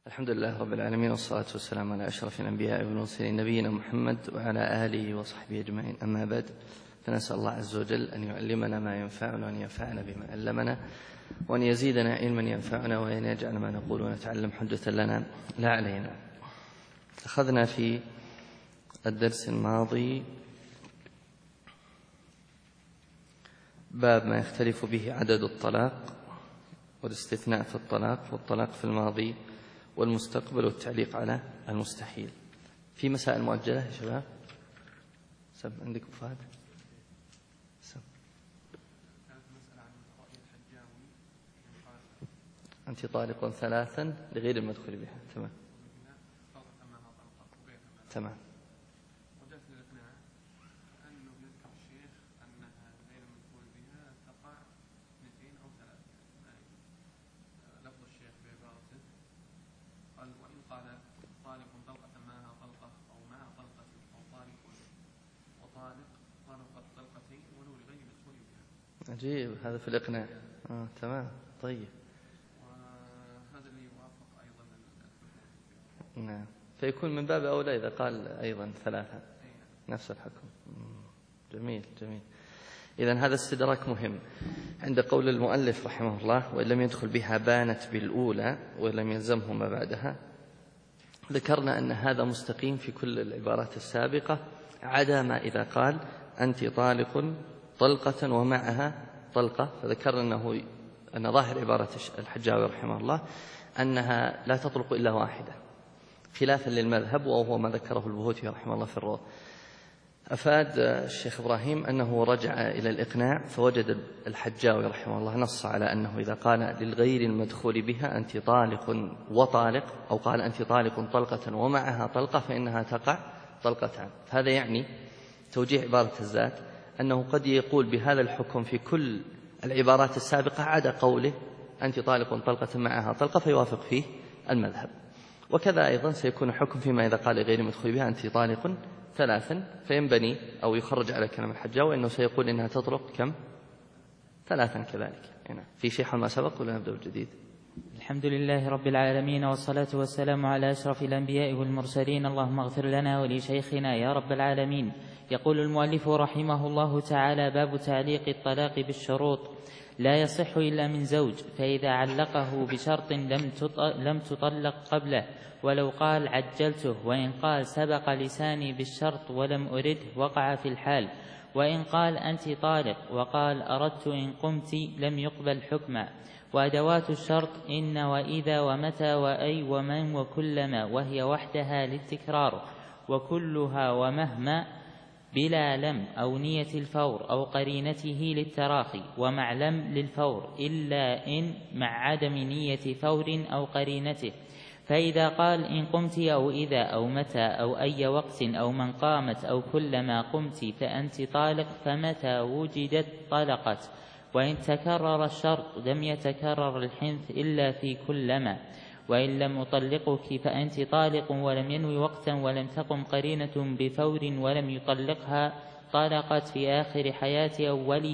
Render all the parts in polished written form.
الحمد لله رب العالمين، والصلاة والسلام على أشرف الأنبياء والمرسلين نبينا محمد وعلى آله وصحبه أجمعين. أما بعد، فنسأل الله عز وجل أن يعلمنا ما ينفعنا وأن ينفعنا بما علمنا وأن يزيدنا علما ينفعنا وأن يجعل ما نقول ونتعلم حجة لنا لا علينا. أخذنا في الدرس الماضي باب ما يختلف به عدد الطلاق والاستثناء في الطلاق والطلاق في الماضي والمستقبل والتعليق على المستحيل. في مسائل مؤجلة يا شباب؟ سب عندكم فهد؟ سب. أنت طالق ثلاثا لغير المدخول بها. تمام تمام. عجيب، هذا في الإقناع. تمام طيب. وهذا اللي يوافق أيضا نعم، فيكون من باب أولى إذا قال أيضا ثلاثة نفس الحكم. جميل جميل. إذن هذا استدراك مهم عند قول المؤلف رحمه الله: وإن لم يدخل بها بانت بالأولى ولم يلزمه ما بعدها. ذكرنا أن هذا مستقيم في كل العبارات السابقة عدا ما إذا قال أنت طالق طلقة ومعها طلقة، فذكرنا أن ظاهر عبارة الحجاوي رحمه الله أنها لا تطلق إلا واحدة، خلافا للمذهب وهو ما ذكره البهوتي رحمه الله في الروض. أفاد الشيخ إبراهيم أنه رجع إلى الإقناع فوجد الحجاوي رحمه الله نص على أنه إذا قال للغير المدخول بها أنت طالق وطالق، أو قال أنت طالق طلقة ومعها طلقة، فإنها تقع طلقتان. فهذا يعني توجيه عبارة الزاد أنه قد يقول بهذا الحكم في كل العبارات السابقة عدا قوله أنت طالق طلقة معها طلقة، فيوافق فيه المذهب. وكذا أيضا سيكون حكم فيما إذا قال غير مدخول بها أنت طالق ثلاثا، فينبني أو يخرج على كلام الحجاوي أنه سيقول إنها تطلق كم؟ ثلاثا كذلك. هنا في شيء حول ما سبق ولا نبدأ الجديد؟ الحمد لله رب العالمين، والصلاة والسلام على أشرف الأنبياء والمرسلين. اللهم اغفر لنا ولشيخنا يا رب العالمين. يقول المؤلف رحمه الله تعالى: باب تعليق الطلاق بالشروط. لا يصح إلا من زوج، فإذا علقه بشرط لم تطلق قبله، ولو قال عجلته، وإن قال سبق لساني بالشرط ولم أرده وقع في الحال، وإن قال أنت طالق وقال أردت إن قمت لم يقبل حكما. وأدوات الشرط إن وإذا ومتى وأي ومن وكلما، وهي وحدها للتكرار، وكلها ومهما بلا لم أو نية الفور أو قرينته للتراخي، ومع لم للفور إلا إن مع عدم نية فور أو قرينته. فإذا قال إن قمت أو إذا أو متى أو أي وقت أو من قامت أو كلما قمت فأنت طالق، فمتى وجدت طلقت. وإن تكرر الشرط لم يتكرر الحنث إلا في كلما. وإن لم أطلقك فأنت طالق ولم ينوي وقتا ولم تقم قرينة بفور ولم يطلقها، طلقت في آخر حياة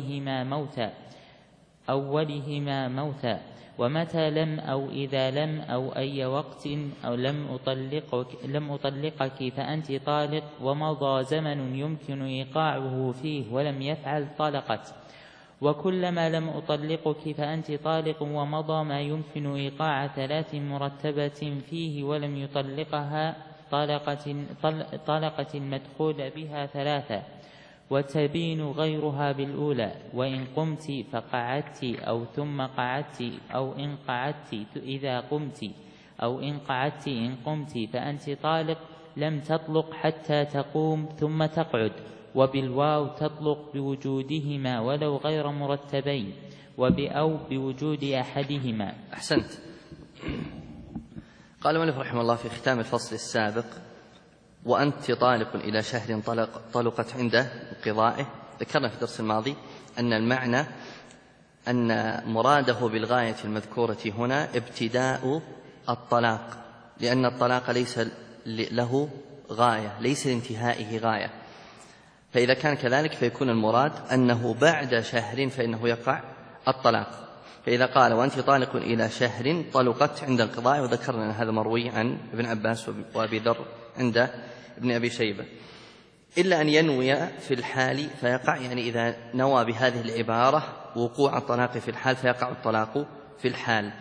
أولهما موتا. ومتى لم أو إذا لم أو أي وقت أو لم أطلقك فأنت طالق، ومضى زمن يمكن إيقاعه فيه ولم يفعل، طلقت. وكلما لم أطلقك فأنت طالق، ومضى ما يمكن إيقاع 3 مرتبة فيه ولم يطلقها، طلقة المدخول بها 3، وتبين غيرها بالأولى. وإن قمت فقعدت أو ثم قعدت أو إن قعدت إذا قمت أو إن قعدت إن قمت فأنت طالق، لم تطلق حتى تقوم ثم تقعد. وبالواو تطلق بوجودهما ولو غير مرتبين، وبأو بوجود أحدهما. أحسنت. قال المؤلف رحمه الله في ختام الفصل السابق: وأنت طالق إلى شهر طلقت عنده انقضائه. ذكرنا في الدرس الماضي أن المعنى أن مراده بالغاية المذكورة هنا ابتداء الطلاق، لأن الطلاق ليس له غاية، ليس لانتهائه غاية. فإذا كان كذلك فيكون المراد أنه بعد شهر فإنه يقع الطلاق. فإذا قال وأنت طالق إلى شهر طلقت عند انقضاء، وذكرنا أن هذا مروي عن ابن عباس وأبي ذر عند ابن أبي شيبة، إلا أن ينوي في الحال فيقع، يعني إذا نوى بهذه العبارة وقوع الطلاق في الحال فيقع الطلاق في الحال.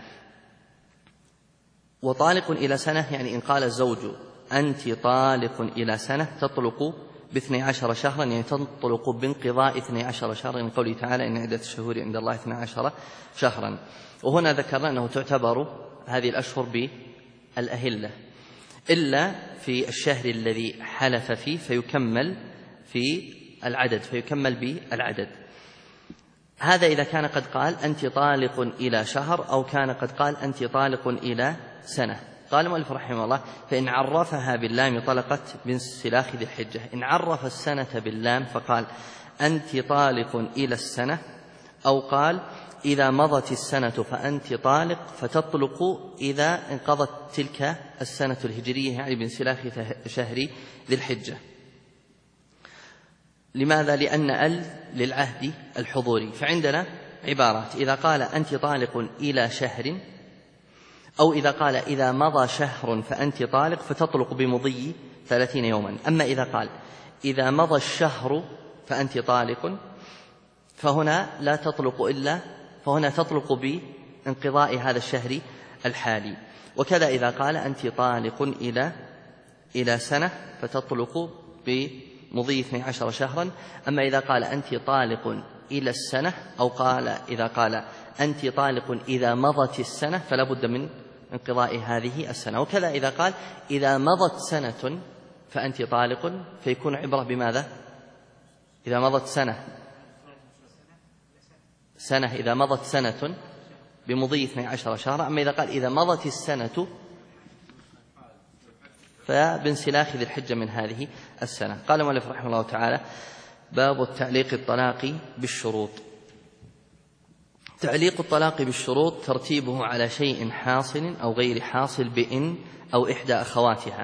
وطالق إلى سنة يعني إن قال الزوج أنت طالق إلى سنة تطلق ب12 شهرا، يعني تنطلق بانقضاء 12 شهرا، من قوله تعالى إن عدة الشهور عند الله 12 شهرا. وهنا ذكرنا أنه تعتبر هذه الأشهر بالأهلة إلا في الشهر الذي حلف فيه فيكمل في العدد، فيكمل بالعدد. هذا إذا كان قد قال أنت طالق إلى شهر، أو كان قد قال أنت طالق إلى سنة. قال المؤلف رحمه الله فإن عرفها باللام طلقت بانسلاخ ذي الحجة. إن عرف السنة باللام فقال أنت طالق إلى السنة، أو قال إذا مضت السنة فأنت طالق، فتطلق إذا انقضت تلك السنة الهجرية، يعني بانسلاخ شهر ذي الحجة. لماذا؟ لأن للعهد الحضوري. فعندنا عبارات: إذا قال أنت طالق إلى شهر، أو إذا قال إذا مضى شهر فأنت طالق، فتطلق بمضي 30 يوما. أما إذا قال إذا مضى الشهر فأنت طالق، فهنا لا تطلق فهنا تطلق بانقضاء هذا الشهر الحالي. وكذا إذا قال أنت طالق إلى سنة فتطلق بمضي 12 شهرا. أما إذا قال أنت طالق إلى السنة، أو إذا قال أنت طالق إذا مضت السنة، فلا بد من انقضاء هذه السنة. وكذا إذا قال إذا مضت سنة فأنت طالق، فيكون عبرة بماذا؟ إذا مضت سنة إذا مضت سنة بمضي 12 شهرا. أما إذا قال إذا مضت السنة فبانسلاخ ذي الحجة من هذه السنة. قال المؤلف رحمه الله تعالى: باب التعليق الطلاق بالشروط. تعليق الطلاق بالشروط ترتيبه على شيء حاصل أو غير حاصل بإن أو إحدى أخواتها.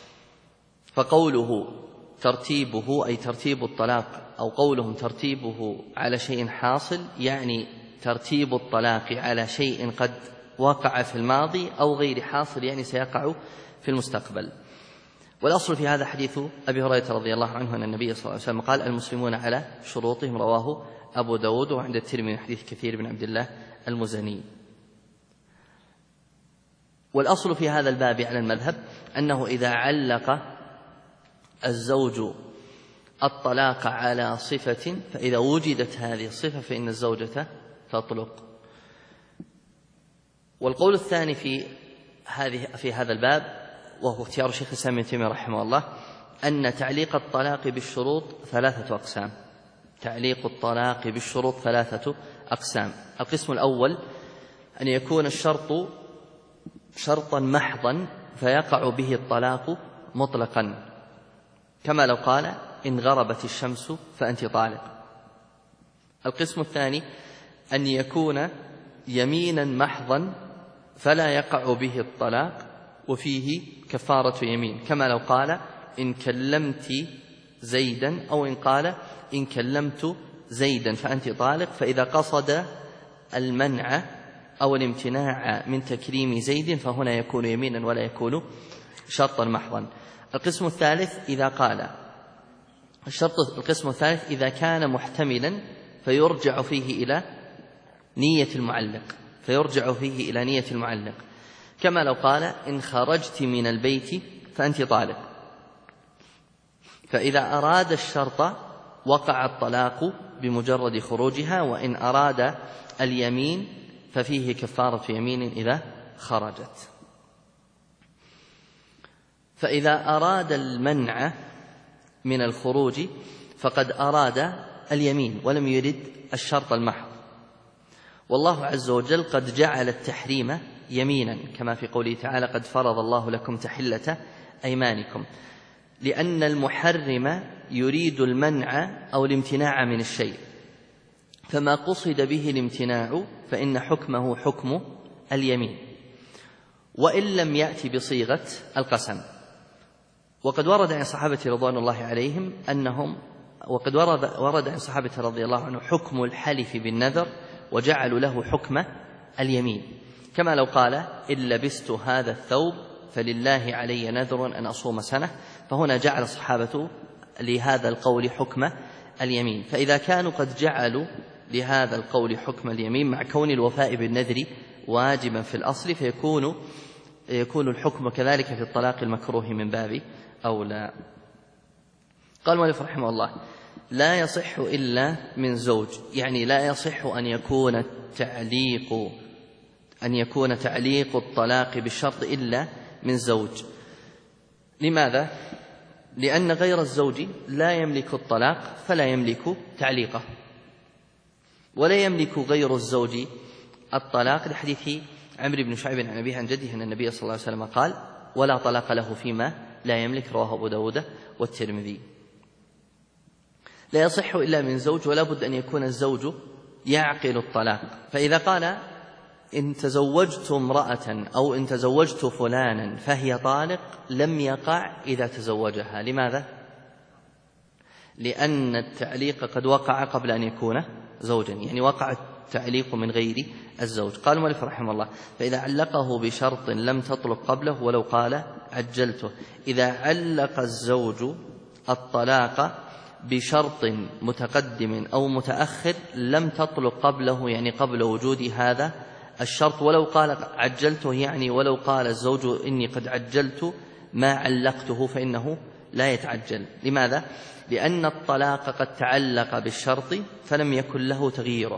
فقوله ترتيبه أي ترتيب الطلاق، أو قولهم ترتيبه على شيء حاصل، يعني ترتيب الطلاق على شيء قد وقع في الماضي، أو غير حاصل يعني سيقع في المستقبل. والأصل في هذا حديث أبي هريرة رضي الله عنه أن النبي صلى الله عليه وسلم قال: المسلمون على شروطهم، رواه أبو داود، وعند الترمذي حديث كثير بن عبد الله المزني. والأصل في هذا الباب على المذهب أنه إذا علق الزوج الطلاق على صفة، فإذا وجدت هذه الصفة فإن الزوجة تطلق. والقول الثاني في هذا الباب، وهو اختيار شيخ الإسلام ابن تيمية رحمه الله، أن تعليق الطلاق بالشروط 3 أقسام. تعليق الطلاق بالشروط 3 أقسام. القسم الأول أن يكون الشرط شرطا محضا فيقع به الطلاق مطلقا، كما لو قال إن غربت الشمس فأنت طالق. القسم الثاني أن يكون يمينا محضا فلا يقع به الطلاق وفيه كفارة يمين، كما لو قال إن كلمت زيدا، أو إن قال إن كلمت زيدا فأنت طالق، فإذا قصد المنع أو الامتناع من تكريم زيد فهنا يكون يمينا ولا يكون شرطا محضا. القسم الثالث إذا كان محتملا فيرجع فيه إلى نية المعلق، كما لو قال إن خرجت من البيت فأنت طالق، فإذا أراد الشرط وقع الطلاق بمجرد خروجها، وإن أراد اليمين ففيه كفارة يمين إذا خرجت. فإذا أراد المنع من الخروج فقد أراد اليمين ولم يرد الشرط المحض. والله عز وجل قد جعل التحريم يمينا، كما في قوله تعالى قد فرض الله لكم تحلة أيمانكم، لأن المحرم يريد المنع أو الامتناع من الشيء، فما قصد به الامتناع فإن حكمه حكم اليمين، وإن لم يأتي بصيغة القسم. وقد ورد عن الصحابة رضوان الله عليهم ورد عن الصحابة رضي الله عنه حكم الحلف بالنذر وجعلوا له حكم اليمين، كما لو قال إن لبست هذا الثوب فلله علي نذر أن أصوم سنة، فهنا جعل الصحابة لهذا القول حكم اليمين. فإذا كانوا قد جعلوا لهذا القول حكم اليمين مع كون الوفاء بالنذر واجبا في الأصل، يكون الحكم كذلك في الطلاق المكروه من باب أولى. قال المؤلف رحمه الله: لا يصح إلا من زوج، يعني لا يصح أن يكون تعليق الطلاق بالشرط إلا من زوج. لماذا؟ لأن غير الزوج لا يملك الطلاق فلا يملك تعليقه، ولا يملك غير الزوج الطلاق، لحديث عمرو بن شعيب عن أبيه عن جده أن النبي صلى الله عليه وسلم قال: ولا طلاق له فيما لا يملك، رواه أبو داود والترمذي. لا يصح إلا من زوج، ولا بد أن يكون الزوج يعقل الطلاق. فإذا قال إن تزوجت امرأة أو إن تزوجت فلانا فهي طالق، لم يقع إذا تزوجها. لماذا؟ لأن التعليق قد وقع قبل أن يكون زوجا، يعني وقع التعليق من غير الزوج. قال المؤلف رحمه الله: فإذا علقه بشرط لم تطلق قبله ولو قال عجلته. إذا علق الزوج الطلاق بشرط متقدم أو متأخر لم تطلق قبله، يعني قبل وجود هذا الشرط، ولو قال عجلته، يعني ولو قال الزوج إني قد عجلت ما علقته، فإنه لا يتعجل. لماذا؟ لأن الطلاق قد تعلق بالشرط فلم يكن له تغييره.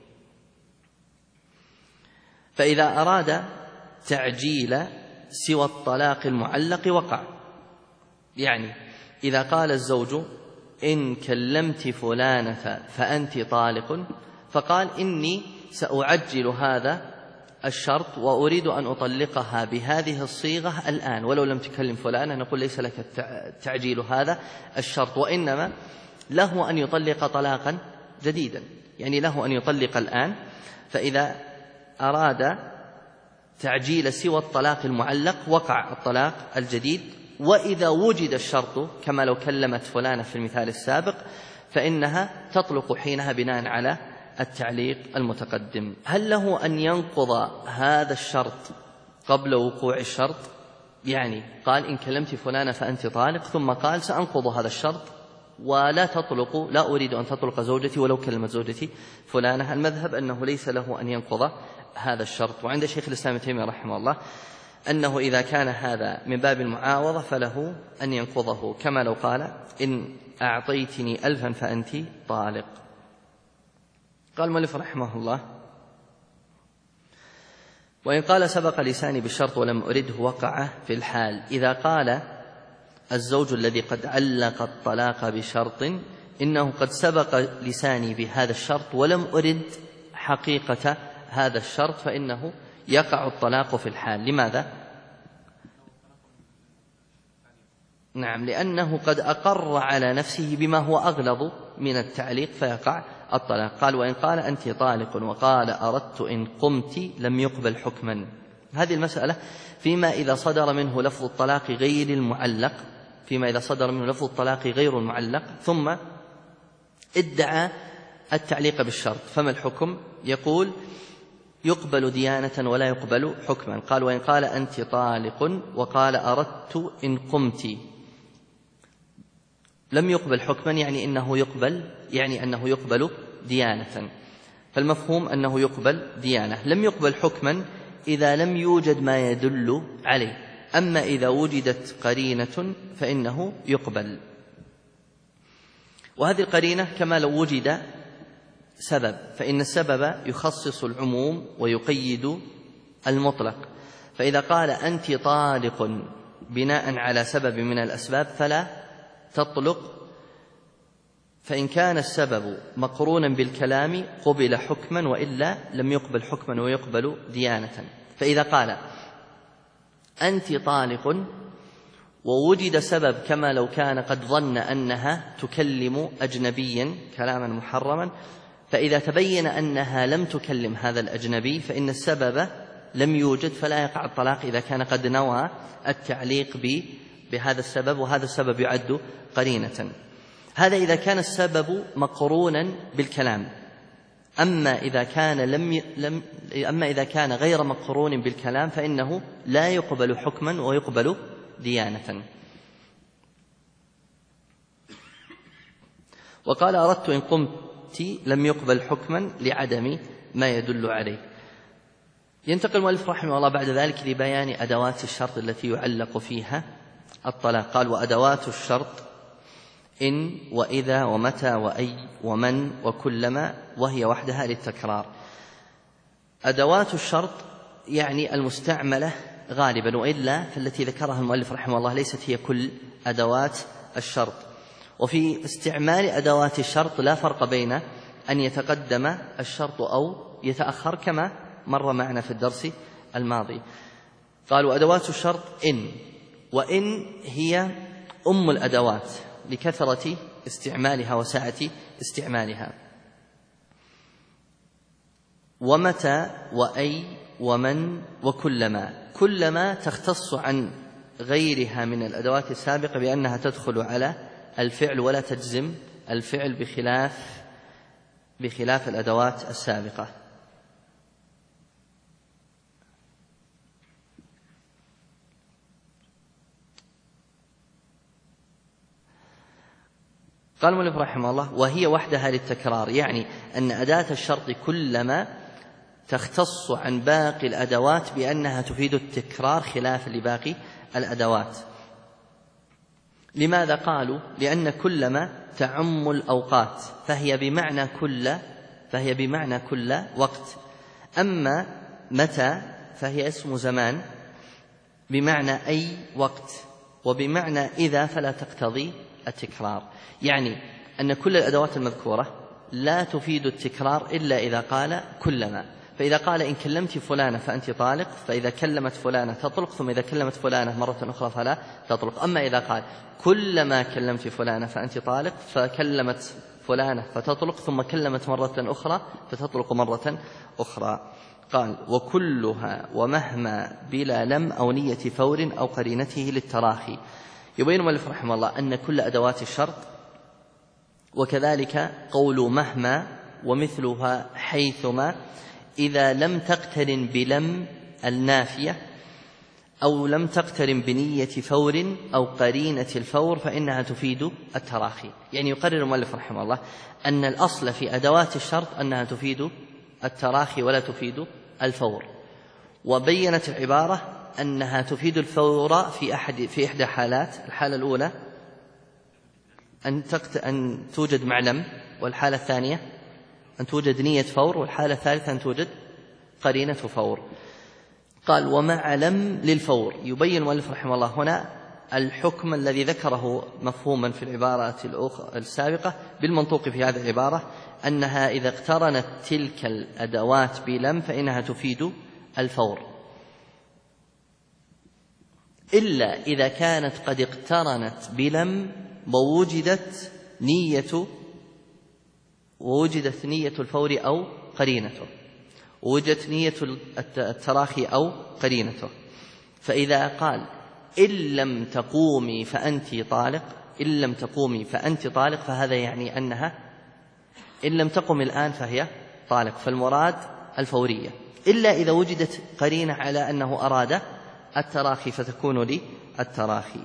فإذا أراد تعجيل سوى الطلاق المعلق وقع، يعني إذا قال الزوج إن كلمت فلانة فأنت طالق، فقال إني سأعجل هذا الشرط وأريد أن أطلقها بهذه الصيغة الآن، ولو لم تكلم فلانة نقول ليس لك تعجيل هذا الشرط، وإنما له أن يطلق طلاقا جديدا، يعني له أن يطلق الآن. فإذا أراد تعجيل سوى الطلاق المعلق وقع الطلاق الجديد. وإذا وجد الشرط كما لو كلمت فلانة في المثال السابق فإنها تطلق حينها بناء على التعليق المتقدم. هل له أن ينقض هذا الشرط قبل وقوع الشرط؟ يعني قال إن كلمت فلانة فأنت طالق، ثم قال سأنقض هذا الشرط ولا تطلق، لا أريد أن تطلق زوجتي ولو كلمت زوجتي فلانة. المذهب أنه ليس له أن ينقض هذا الشرط. وعند شيخ الإسلام ابن تيمية رحمه الله أنه إذا كان هذا من باب المعاوضة فله أن ينقضه، كما لو قال إن أعطيتني 1000 فأنت طالق. قال المؤلف رحمه الله: وإن قال سبق لساني بالشرط ولم أرده وقع في الحال. إذا قال الزوج الذي قد علق الطلاق بشرط إنه قد سبق لساني بهذا الشرط ولم أرد حقيقة هذا الشرط، فإنه يقع الطلاق في الحال. لماذا؟ نعم، لأنه قد أقر على نفسه بما هو أغلظ من التعليق فيقع الطلاق. قال: وإن قال أنت طالق وقال أردت إن قمت لم يقبل حكما. هذه المسألة فيما إذا صدر منه لفظ الطلاق غير المعلق، غير المعلق ثم ادعى التعليق بالشرط، فما الحكم؟ يقول يقبل ديانة ولا يقبل حكما. قال: وإن قال أنت طالق وقال أردت إن قمت لم يقبل حكما، يعني أنه يقبل ديانة، فالمفهوم أنه يقبل ديانة. لم يقبل حكما إذا لم يوجد ما يدل عليه، أما إذا وجدت قرينة فإنه يقبل. وهذه القرينة كما لو وجد سبب، فإن السبب يخصص العموم ويقيد المطلق. فإذا قال أنت طالق بناء على سبب من الأسباب فلا تطلق، فإن كان السبب مقرونا بالكلام قبل حكما، وإلا لم يقبل حكما ويقبل ديانة. فإذا قال أنت طالق ووجد سبب كما لو كان قد ظن أنها تكلم أجنبيا كلاما محرما، فإذا تبين أنها لم تكلم هذا الأجنبي فإن السبب لم يوجد، فلا يقع الطلاق إذا كان قد نوى التعليق بهذا السبب، وهذا السبب يعد قرينة. هذا إذا كان السبب مقرونا بالكلام. أما إذا كان غير مقرون بالكلام فإنه لا يقبل حكما ويقبل ديانة. وقال أردت إن قمت لم يقبل حكما لعدم ما يدل عليه. ينتقل المؤلف رحمه الله بعد ذلك لبيان أدوات الشرط التي يعلق فيها الطلاق. قال: وأدوات الشرط إن وإذا ومتى وأي ومن وكلما، وهي وحدها للتكرار. أدوات الشرط يعني المستعملة غالبا، وإلا فالتي ذكرها المؤلف رحمه الله ليست هي كل أدوات الشرط. وفي استعمال أدوات الشرط لا فرق بين أن يتقدم الشرط أو يتأخر كما مر معنا في الدرس الماضي. قالوا: أدوات الشرط إن، وإن هي أم الأدوات لكثرة استعمالها وسعة استعمالها. ومتى وأي ومن وكلما، كلما تختص عن غيرها من الأدوات السابقة بأنها تدخل على الفعل ولا تجزم الفعل بخلاف الأدوات السابقة. قال المؤلف رحمه الله: وهي وحدها للتكرار، يعني أن أداة الشرط كلما تختص عن باقي الأدوات بأنها تفيد التكرار خلافا لباقي الأدوات. لماذا؟ قالوا: لأن كلما تعم الأوقات فهي بمعنى كل وقت. أما متى فهي اسم زمان بمعنى أي وقت، وبمعنى إذا فلا تقتضي التكرار. يعني أن كل الأدوات المذكورة لا تفيد التكرار إلا إذا قال كلما. فإذا قال: إن كلمت فلانة فأنت طالق، فإذا كلمت فلانة تطلق، ثم إذا كلمت فلانة مرة أخرى فلا تطلق. أما إذا قال: كلما كلمت فلانة فأنت طالق، فكلمت فلانة فتطلق، ثم كلمت مرة أخرى فتطلق مرة أخرى. قال: وكلها ومهما بلا لم أو نية فور أو قرينته للتراخي. يبين المؤلف رحمه الله أن كل أدوات الشرط، وكذلك قول مهما ومثلها حيثما، إذا لم تقترن بلم النافية أو لم تقترن بنية فور أو قرينة الفور فإنها تفيد التراخي. يعني يقرر المؤلف رحمه الله أن الأصل في أدوات الشرط أنها تفيد التراخي ولا تفيد الفور. وبينت العبارة أنها تفيد الفور في إحدى حالات: الحالة الأولى أن توجد معلم، والحالة الثانية أن توجد نية فور، والحالة الثالثة أن توجد قرينة فور. قال: ومع لم للفور. يبين المؤلف رحمه الله هنا الحكم الذي ذكره مفهوما في العبارة السابقة بالمنطوق في هذه العبارة، أنها إذا اقترنت تلك الأدوات بلم فإنها تفيد الفور، إلا إذا كانت قد اقترنت بلم ووجدت نية الفور أو قرينته، ووجدت نية التراخي أو قرينته. فإذا قال: إن لم تقومي فأنت طالق، فهذا يعني أنها إن لم تقم الآن فهي طالق، فالمراد الفورية، إلا إذا وجدت قرينة على أنه أراد التراخي فتكون للتراخي.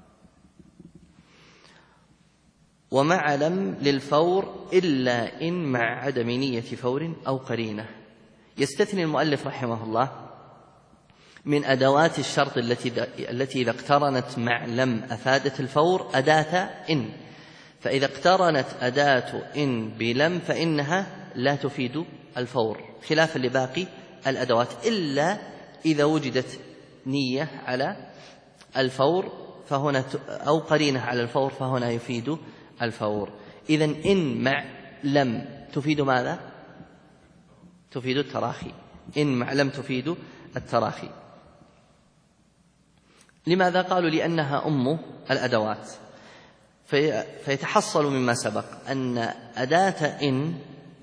ومع لم للفور إلا إن مع عدم نية فور أو قرينة. يستثني المؤلف رحمه الله من أدوات الشرط التي إذا اقترنت مع لم أفادت الفور أداة إن، فإذا اقترنت أداة إن بلم فإنها لا تفيد الفور خلافا لباقي الأدوات، إلا إذا وجدت نية على الفور فهنا أو قرينة على الفور فهنا يفيد الفور. إذن إن مع لم تفيد ماذا؟ تفيد التراخي. إن مع لم تفيد التراخي. لماذا؟ قالوا: لأنها أم الأدوات. فيتحصل مما سبق أن أداة إن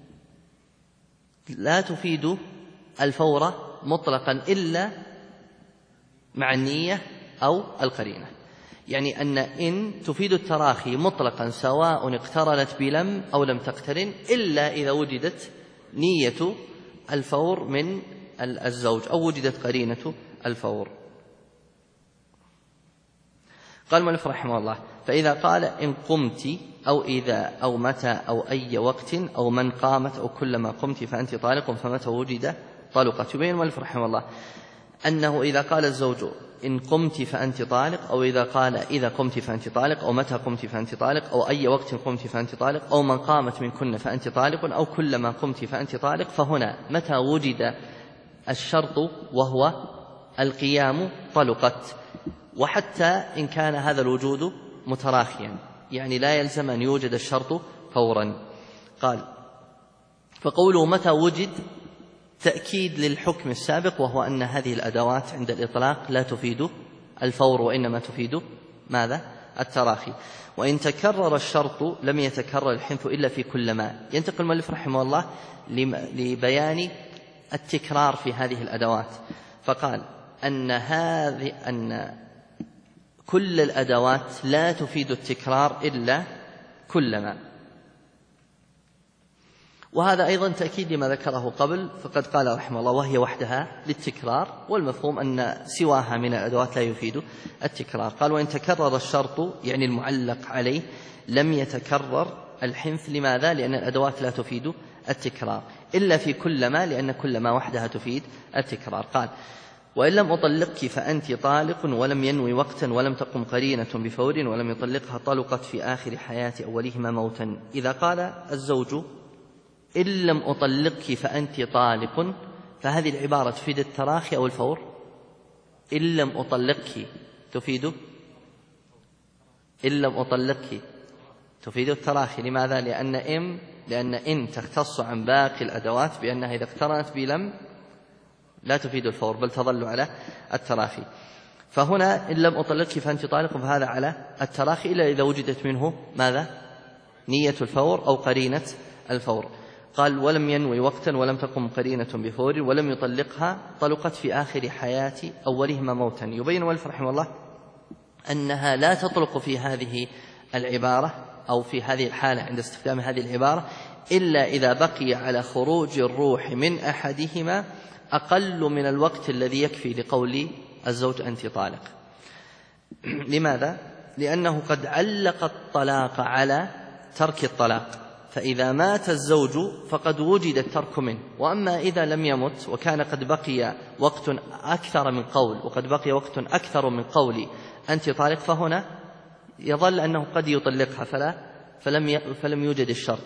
لا تفيد الفور مطلقا إلا مع النية أو القرينة. يعني أن إن تفيد التراخي مطلقا سواء اقترنت بلم أو لم تقترن، إلا إذا وجدت نية الفور من الزوج أو وجدت قرينة الفور. قال المؤلف رحمه الله: فإذا قال إن قمت أو إذا أو متى أو أي وقت أو من قامت أو كلما قمت فأنت طالق فمتى وجد طلقت. يبين المؤلف رحمه الله أنه إذا قال الزوج إن قمت فأنت طالق، أو إذا قال إذا قمت فأنت طالق، أو متى قمت فأنت طالق، أو أي وقت قمت فأنت طالق، أو من قامت منكن فأنت طالق، أو كلما قمت فأنت طالق، فهنا متى وجد الشرط وهو القيام طلقت. وحتى إن كان هذا الوجود متراخيا، يعني لا يلزم أن يوجد الشرط فورا. قال: فقوله متى وجد تأكيد للحكم السابق، وهو أن هذه الأدوات عند الإطلاق لا تفيد الفور وإنما تفيد ماذا؟ التراخي. وإن تكرر الشرط لم يتكرر الحنث إلا في كلما. ينتقل المؤلف رحمه الله لبيان التكرار في هذه الأدوات، فقال أن كل الأدوات لا تفيد التكرار إلا كلما. وهذا أيضا تأكيد لما ذكره قبل، فقد قال رحمه الله: وهي وحدها للتكرار، والمفهوم أن سواها من الأدوات لا يفيد التكرار. قال: وإن تكرر الشرط يعني المعلق عليه لم يتكرر الحنث. لماذا؟ لأن الأدوات لا تفيد التكرار إلا في كلما، لأن كلما وحدها تفيد التكرار. قال: وإن لم أطلقك فأنت طالق ولم ينوي وقتا ولم تقم قرينة بفور ولم يطلقها طلقت في آخر حياة أولهما موتا. إذا قال الزوج إن لم أطلقك فأنت طالق، فهذه العبارة تفيد التراخي أو الفور؟ إن لم أطلقك تفيد إن لم أطلقك تفيد التراخي. لماذا؟ لأن إن تختص عن باقي الأدوات بأنها إذا اقترنت بلم لا تفيد الفور بل تظل على التراخي. فهنا إن لم أطلقك فأنت طالق، فهذا على التراخي إلا إذا وجدت منه ماذا؟ نية الفور أو قرينة الفور. قال: ولم ينوي وقتا ولم تقم قرينة بفور ولم يطلقها طلقت في آخر حياة أولهما موتا. يبين المؤلف رحمه الله أنها لا تطلق في هذه العبارة أو في هذه الحالة عند استخدام هذه العبارة إلا إذا بقي على خروج الروح من أحدهما أقل من الوقت الذي يكفي لقول الزوج أنت طالق. لماذا؟ لأنه قد علق الطلاق على ترك الطلاق، فإذا مات الزوج فقد وجد الترك منه. وأما إذا لم يمت وكان قد بقي وقت أكثر من قول وقد بقي وقت أكثر من قول أنت طالق، فهنا يظل أنه قد يطلقها فلم يوجد الشرط.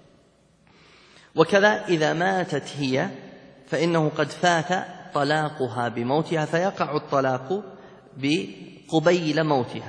وكذا إذا ماتت هي فإنه قد فات طلاقها بموتها، فيقع الطلاق قبيل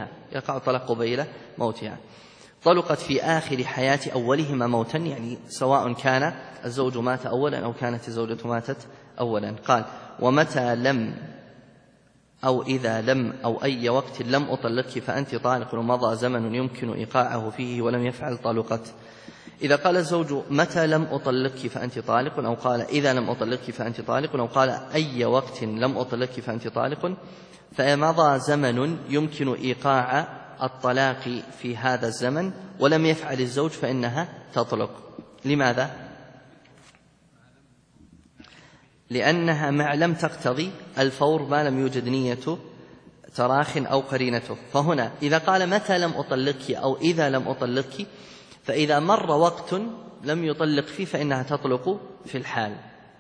موتها. طلقت في آخر حياة أولهما موتا، يعني سواء كان الزوج مات أولا أو كانت الزوجة ماتت أولا. قال: ومتى لم أو إذا لم أو أي وقت لم أطلقك فأنت طالق ومضى زمن يمكن إيقاعه فيه ولم يفعل طلقت. إذا قال الزوج متى لم أطلقك فأنت طالق، أو قال إذا لم أطلقك فأنت طالق، أو قال أي وقت لم أطلقك فأنت طالق، فمضى زمن يمكن إيقاع الطلاق في هذا الزمن ولم يفعل الزوج فإنها تطلق. لماذا؟ لأنها مع لم تقتضي الفور ما لم يوجد نية تراخ أو قرينته. فهنا إذا قال متى لم أطلقك أو إذا لم أطلقك، فإذا مر وقت لم يطلق فيه فإنها تطلق في الحال.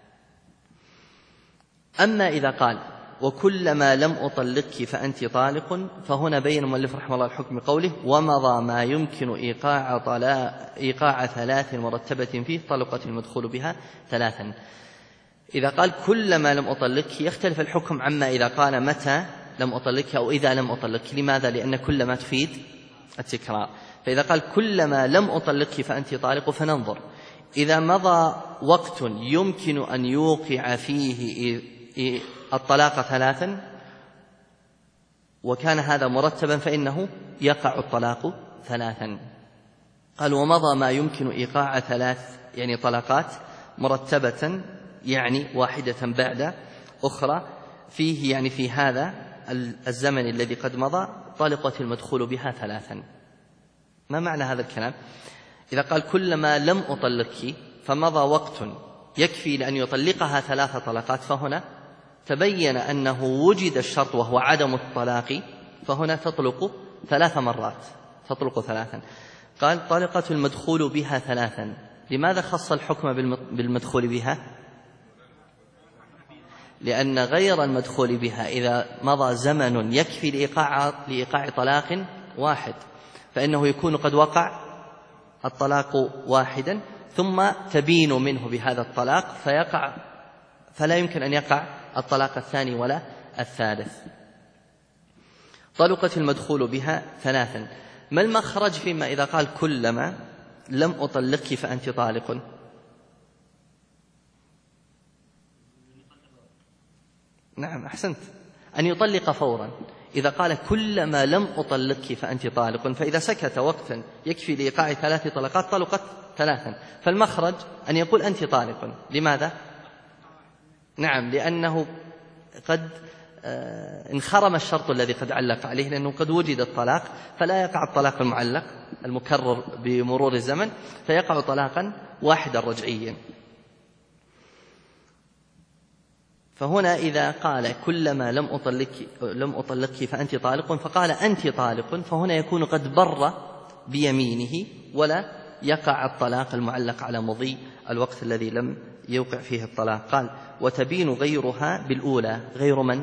أما إذا قال وكلما لم أطلقك فأنت طالق، فهنا بين المؤلف رحمه الله الحكم قوله: ومضى ما يمكن إيقاع 3 مرتبة فيه طلقت المدخول بها 3. إذا قال كلما لم أطلقك يختلف الحكم عما إذا قال متى لم أطلقك أو إذا لم أطلقك. لماذا؟ لأن كلما تفيد التكرار. فإذا قال كلما لم أطلقك فأنت طالق، فننظر إذا مضى وقت يمكن أن يوقع فيه الطلاق 3 وكان هذا مرتبا فإنه يقع الطلاق 3. قال: ومضى ما يمكن إيقاع 3 يعني طلقات مرتبة، يعني واحدة بعد أخرى، فيه يعني في هذا الزمن الذي قد مضى طلقت المدخول بها 3. ما معنى هذا الكلام؟ إذا قال كلما لم أطلقك فمضى وقت يكفي لأن يطلقها 3 طلقات، فهنا تبين أنه وجد الشرط وهو عدم الطلاق، فهنا تطلق 3 مرات، تطلق 3. قال طلقة المدخول بها 3. لماذا خص الحكم بالمدخول بها؟ لأن غير المدخول بها إذا مضى زمن يكفي لإيقاع طلاق واحد، فإنه يكون قد وقع الطلاق واحدا ثم تبين منه بهذا الطلاق فلا يمكن أن يقع الطلاق الثاني ولا الثالث. طلقت المدخول بها 3. ما المخرج فيما إذا قال كلما لم أطلقك فأنت طالق؟ نعم أحسنت، أن يطلق فورا. إذا قال كلما لم أطلقك فأنت طالق، فإذا سكت وقتا يكفي لإيقاع 3 طلقات طلقت 3. فالمخرج أن يقول أنت طالق. لماذا؟ نعم لأنه قد انخرم الشرط الذي قد علق عليه، لأنه قد وجد الطلاق، فلا يقع الطلاق المعلق المكرر بمرور الزمن، فيقع طلاقا واحدا رجعيا. فهنا إذا قال كلما لم أطلقك فأنت طالق فقال أنت طالق، فهنا يكون قد بر بيمينه ولا يقع الطلاق المعلق على مضي الوقت الذي لم يوقع فيه الطلاق. قال وتبين غيرها بالأولى. غير من؟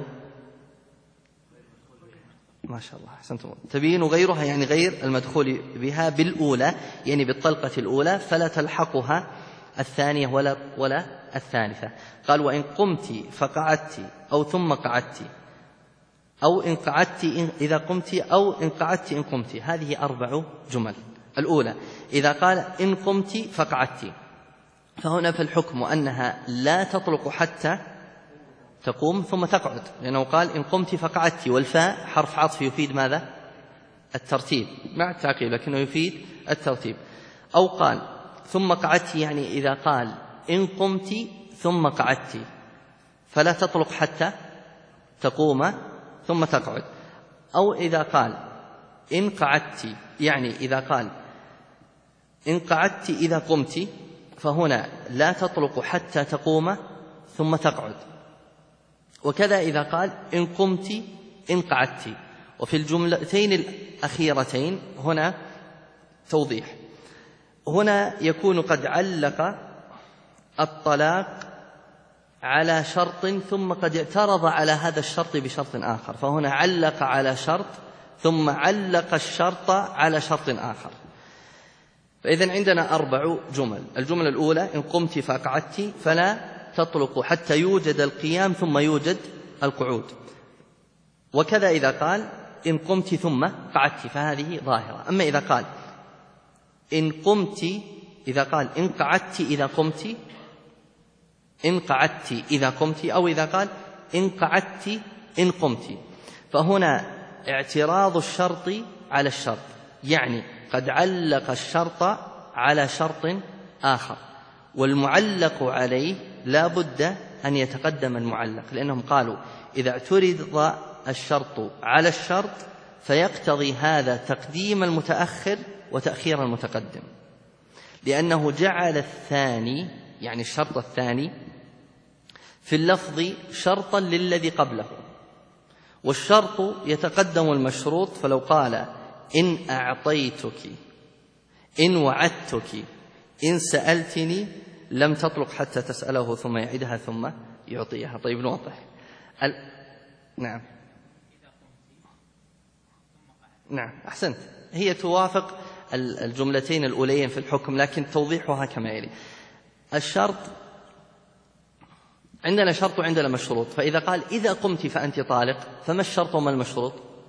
ما شاء الله أحسنتم. تبين غيرها يعني غير المدخول بها بالأولى، يعني بالطلقة الأولى، فلا تلحقها الثانية ولا الثالثة. قال وإن قمت فقعدت أو ثم قعدت، أو إن قعدت إذا قمت، أو إن قعدت إن قمت. هذه 4 جمل. الأولى إذا قال إن قمت فقعدت، فهنا في الحكم أنها لا تطلق حتى تقوم ثم تقعد، لأنه قال إن قمت فقعدت، والفاء حرف عطف يفيد ماذا؟ الترتيب مع التعقيب، لكنه يفيد الترتيب. أو قال ثم قعدت، يعني إذا قال إن قمت ثم قعدت فلا تطلق حتى تقوم ثم تقعد. أو إذا قال إن قعدت، يعني إذا قال إن قعدت إذا قمت، فهنا لا تطلق حتى تقوم ثم تقعد. وكذا إذا قال إن قمت إن قعدت. وفي الجملتين الأخيرتين هنا توضيح. هنا يكون قد علق الطلاق على شرط ثم قد اعترض على هذا الشرط بشرط آخر، فهنا علق على شرط ثم علق الشرط على شرط آخر. فإذن عندنا 4 جمل. الجملة الأولى إن قمت فقعدت فلا تطلق حتى يوجد القيام ثم يوجد القعود. وكذا إذا قال إن قمت ثم قعدت فهذه ظاهرة. أما إذا قال إن قمت، إذا قال إن قعدت إذا قمت، إن قعدت إذا قمت، أو إذا قال إن قعدت إن قمت، فهنا اعتراض الشرط على الشرط، يعني قد علق الشرط على شرط آخر، والمعلق عليه لا بد أن يتقدم المعلق، لأنهم قالوا إذا اعترض الشرط على الشرط فيقتضي هذا تقديم المتأخر وتأخير المتقدم، لأنه جعل الثاني يعني الشرط الثاني في اللفظ شرطا للذي قبله، والشرط يتقدم المشروط. فلو قال إن أعطيتك إن وعدتك إن سألتني لم تطلق حتى تسأله ثم يعيدها ثم يعطيها. طيب نوضح. نعم أحسنت، هي توافق الجملتين الأوليين في الحكم، لكن توضيحها كما يلي. الشرط عندنا شرط وعندنا مشروط. فإذا قال إذا قمت فأنت طالق، فما الشرط وما المشروط؟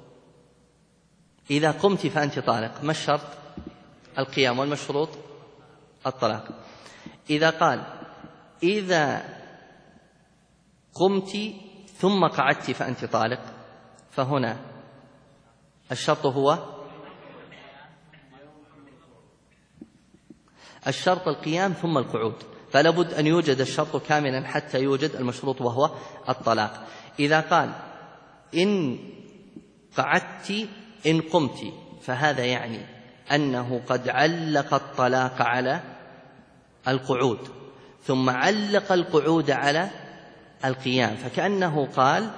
إذا قمت فأنت طالق، ما الشرط؟ القيام، والمشروط الطلاق. إذا قال إذا قمت ثم قعدت فأنت طالق، فهنا الشرط هو الشرط القيام ثم القعود، فلا بد أن يوجد الشرط كاملا حتى يوجد المشروط وهو الطلاق. إذا قال إن قعدت إن قمت، فهذا يعني أنه قد علق الطلاق على القعود، ثم علق القعود على القيام، فكأنه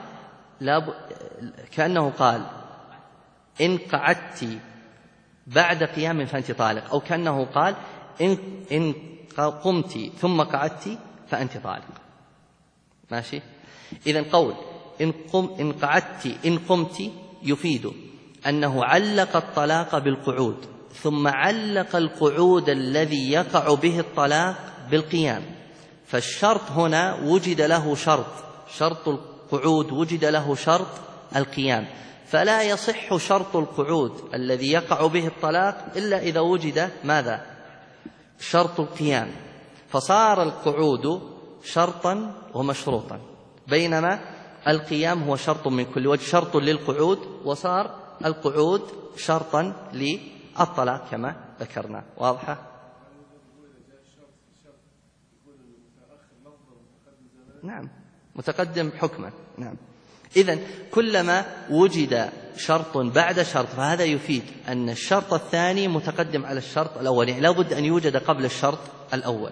قال إن قعدت بعد قيام فأنت طالق، أو كأنه قال إن قمت ثم قعدت فأنت طالق. ماشي؟ إذن قول إن قعدت إن قمت يفيد أنه علق الطلاق بالقعود، ثم علق القعود الذي يقع به الطلاق بالقيام. فالشرط هنا وجد له شرط القعود وجد له شرط القيام، فلا يصح شرط القعود الذي يقع به الطلاق إلا إذا وجد ماذا؟ شرط القيام، فصار القعود شرطا ومشروطا، بينما القيام هو شرط من كل وجه، شرط للقعود، وصار القعود شرطا للطلاق كما ذكرنا. واضحة؟ نعم، متقدم حكما. نعم. إذن كلما وجد شرط بعد شرط فهذا يفيد أن الشرط الثاني متقدم على الشرط الأول، يعني لا بد أن يوجد قبل الشرط الأول.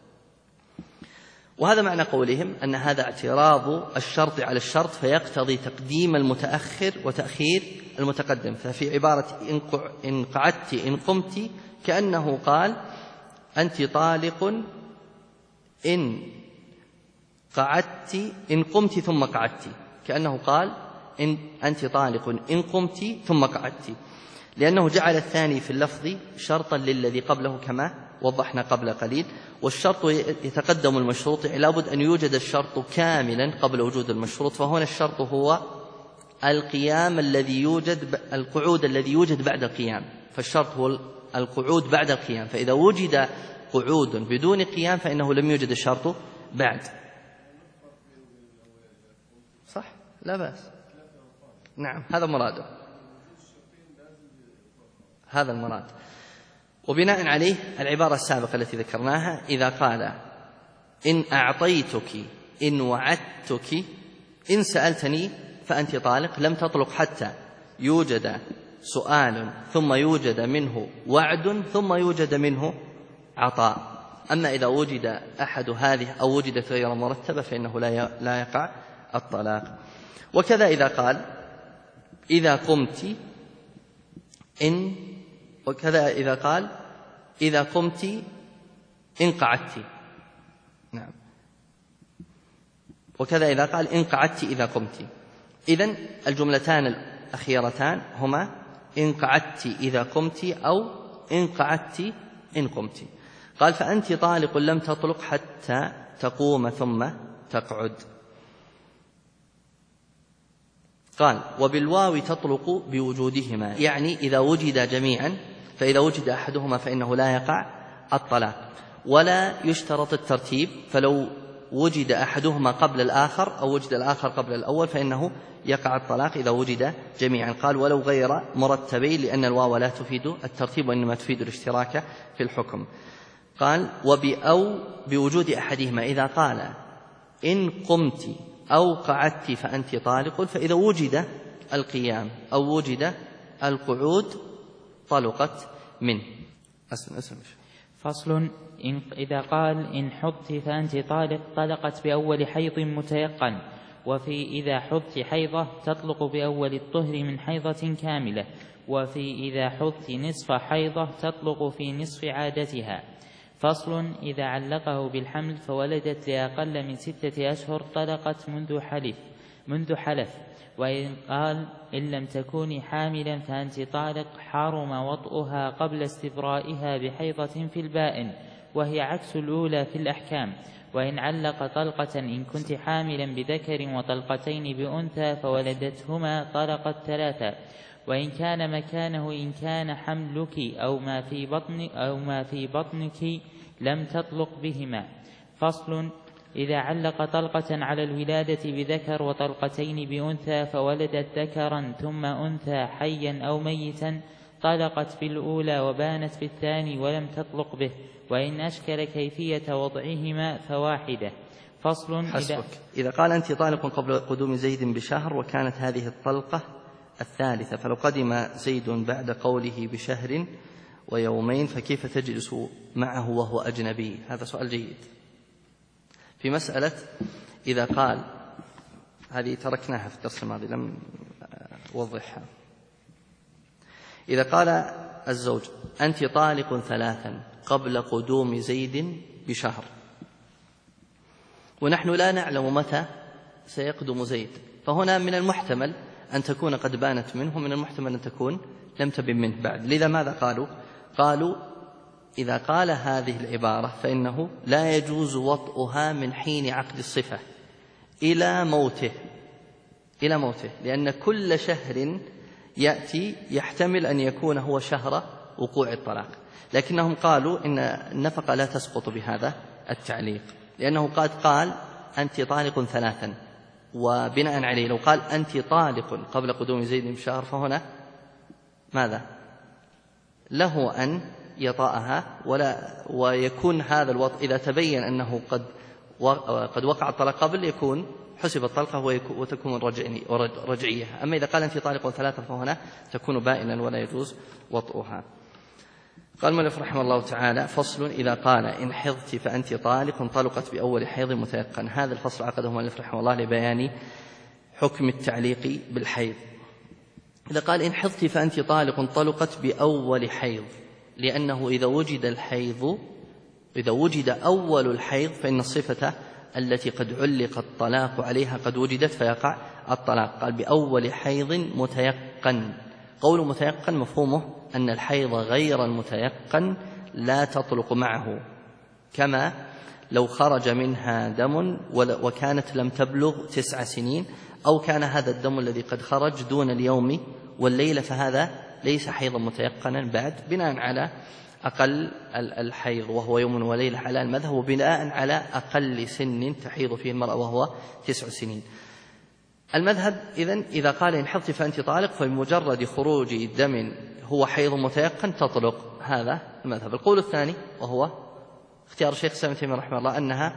وهذا معنى قولهم أن هذا اعتراض الشرط على الشرط، فيقتضي تقديم المتأخر وتأخير المتقدم. ففي عبارة إن قعدت إن قمت كأنه قال أنت طالق إن قعدت إن قمت ثم قعدت، كأنه قال إن أنت طالق إن قمت ثم قعدت، لأنه جعل الثاني في اللفظ شرطا للذي قبله كما وضحنا قبل قليل. والشرط يتقدم المشروط، لا بد أن يوجد الشرط كاملا قبل وجود المشروط، فهنا الشرط هو القيام الذي يوجد، القعود الذي يوجد بعد القيام، فالشرط هو القعود بعد القيام. فإذا وجد قعود بدون قيام فإنه لم يوجد الشرط بعد. صح؟ لا بأس. نعم، هذا مراده، هذا المراد. وبناء عليه العبارة السابقة التي ذكرناها، إذا قال إن أعطيتك إن وعدتك إن سألتني فأنت طالق، لم تطلق حتى يوجد سؤال ثم يوجد منه وعد ثم يوجد منه عطاء. أما إذا وجد أحد هذه أو وجدت غير مرتبة فإنه لا يقع الطلاق. وكذا إذا قال إذا قمت إن، وكذا إذا قال إذا قمت إن قعدت. نعم. وكذا إذا قال إن قعدت إذا قمت. إذن الجملتان الأخيرتان هما إن قعدت إذا قمت أو إن قعدت إن قمت. قال فأنت طالق لم تطلق حتى تقوم ثم تقعد. قال وبالواو تطلق بوجودهما، يعني إذا وجد جميعا، فإذا وجد أحدهما فإنه لا يقع الطلاق، ولا يشترط الترتيب، فلو وجد أحدهما قبل الآخر أو وجد الآخر قبل الأول فإنه يقع الطلاق إذا وجد جميعا. قال ولو غير مرتبين، لأن الواو لا تفيد الترتيب وإنما تفيد الاشتراك في الحكم. قال وبأو بوجود أحدهما، إذا قال إن قمت أو قعدت فأنت طالق، فإذا وجد القيام أو وجد القعود طلقت منه. فصل إذا قال إن حضت فأنت طالق طلقت بأول حيض متيقن، وفي إذا حضت حيضة تطلق بأول الطهر من حيضة كاملة، وفي إذا حضت نصف حيضة تطلق في نصف عادتها. فصل إذا علقه بالحمل فولدت لأقل من 6 أشهر طلقت منذ حلف. وإن قال إن لم تكوني حاملا فأنت طالق حرم وطئها قبل استبرائها بحيضة في البائن، وهي عكس الأولى في الأحكام. وإن علق طلقة إن كنت حاملا بذكر وطلقتين بأنثى فولدتهما طلقت 3. وإن كان مكانه إن كان حملك أو ما في بطنك لم تطلق بهما. فصل إذا علق طلقة على الولادة بذكر وطلقتين بأنثى فولدت ذكرا ثم أنثى حيا أو ميتا طلقت بالأولى وبانت بالثاني ولم تطلق به، وإن أشكل كيفية وضعهما فواحدة. فصل إذا قال أنت طالق قبل قدوم زيد بشهر وكانت هذه الطلقة الثالثة، فلو قدم زيد بعد قوله بشهر 2 يومين فكيف تجلس معه وهو أجنبي؟ هذا سؤال جيد. في مسألة إذا قال، هذه تركناها في الدرس الماضي لم أوضحها. إذا قال الزوج أنت طالق 3 قبل قدوم زيد بشهر، ونحن لا نعلم متى سيقدم زيد، فهنا من المحتمل أن تكون قد بانت منه، من المحتمل أن تكون لم تبن منه بعد. لذا ماذا قالوا إذا قال هذه العبارة فإنه لا يجوز وطئها من حين عقد الصفة إلى موته، لأن كل شهر يأتي يحتمل أن يكون هو شهر وقوع الطلاق، لكنهم قالوا إن النفقة لا تسقط بهذا التعليق، لأنه قد قال أنت طالق 3، وبناء عليه لو قال أنت طالق قبل قدوم زيد بشهر فهنا ماذا؟ له أن يطأها، ويكون هذا الوطء إذا تبين أنه قد وقع الطلاق قبل يكون حسب الطلقة وتكون رجعية. أما إذا قال أنت طالق 3 فهنا تكون بائنا ولا يجوز وطئها. قال المؤلف رحمه الله تعالى: فصل: إذا قال إن حضت فأنت طالق طلقت بأول حيض متيقن. هذا الفصل عقده المؤلف رحمه الله لبيان حكم التعليق بالحيض. إذا قال إن حضت فأنت طالق طلقت بأول حيض، لأنه إذا وجد أول الحيض فإن الصفة التي قد علق الطلاق عليها قد وجدت فيقع الطلاق. قال بأول حيض متيقن. قول متيقن مفهومه أن الحيض غير المتيقن لا تطلق معه، كما لو خرج منها دم وكانت لم تبلغ 9 سنين، أو كان هذا الدم الذي قد خرج دون اليوم والليلة، فهذا ليس حيضا متيقنا بعد، بناء على أقل الحيض وهو يوم وليلة على المذهب، وبناء على أقل سن تحيض فيه المرأة وهو 9 سنين. المذهب إذا قال إن حضت فأنت طالق فبمجرد خروج دم هو حيض متيقن تطلق، هذا المذهب. القول الثاني وهو اختيار الشيخ الإسلام ابن تيمية رحمه الله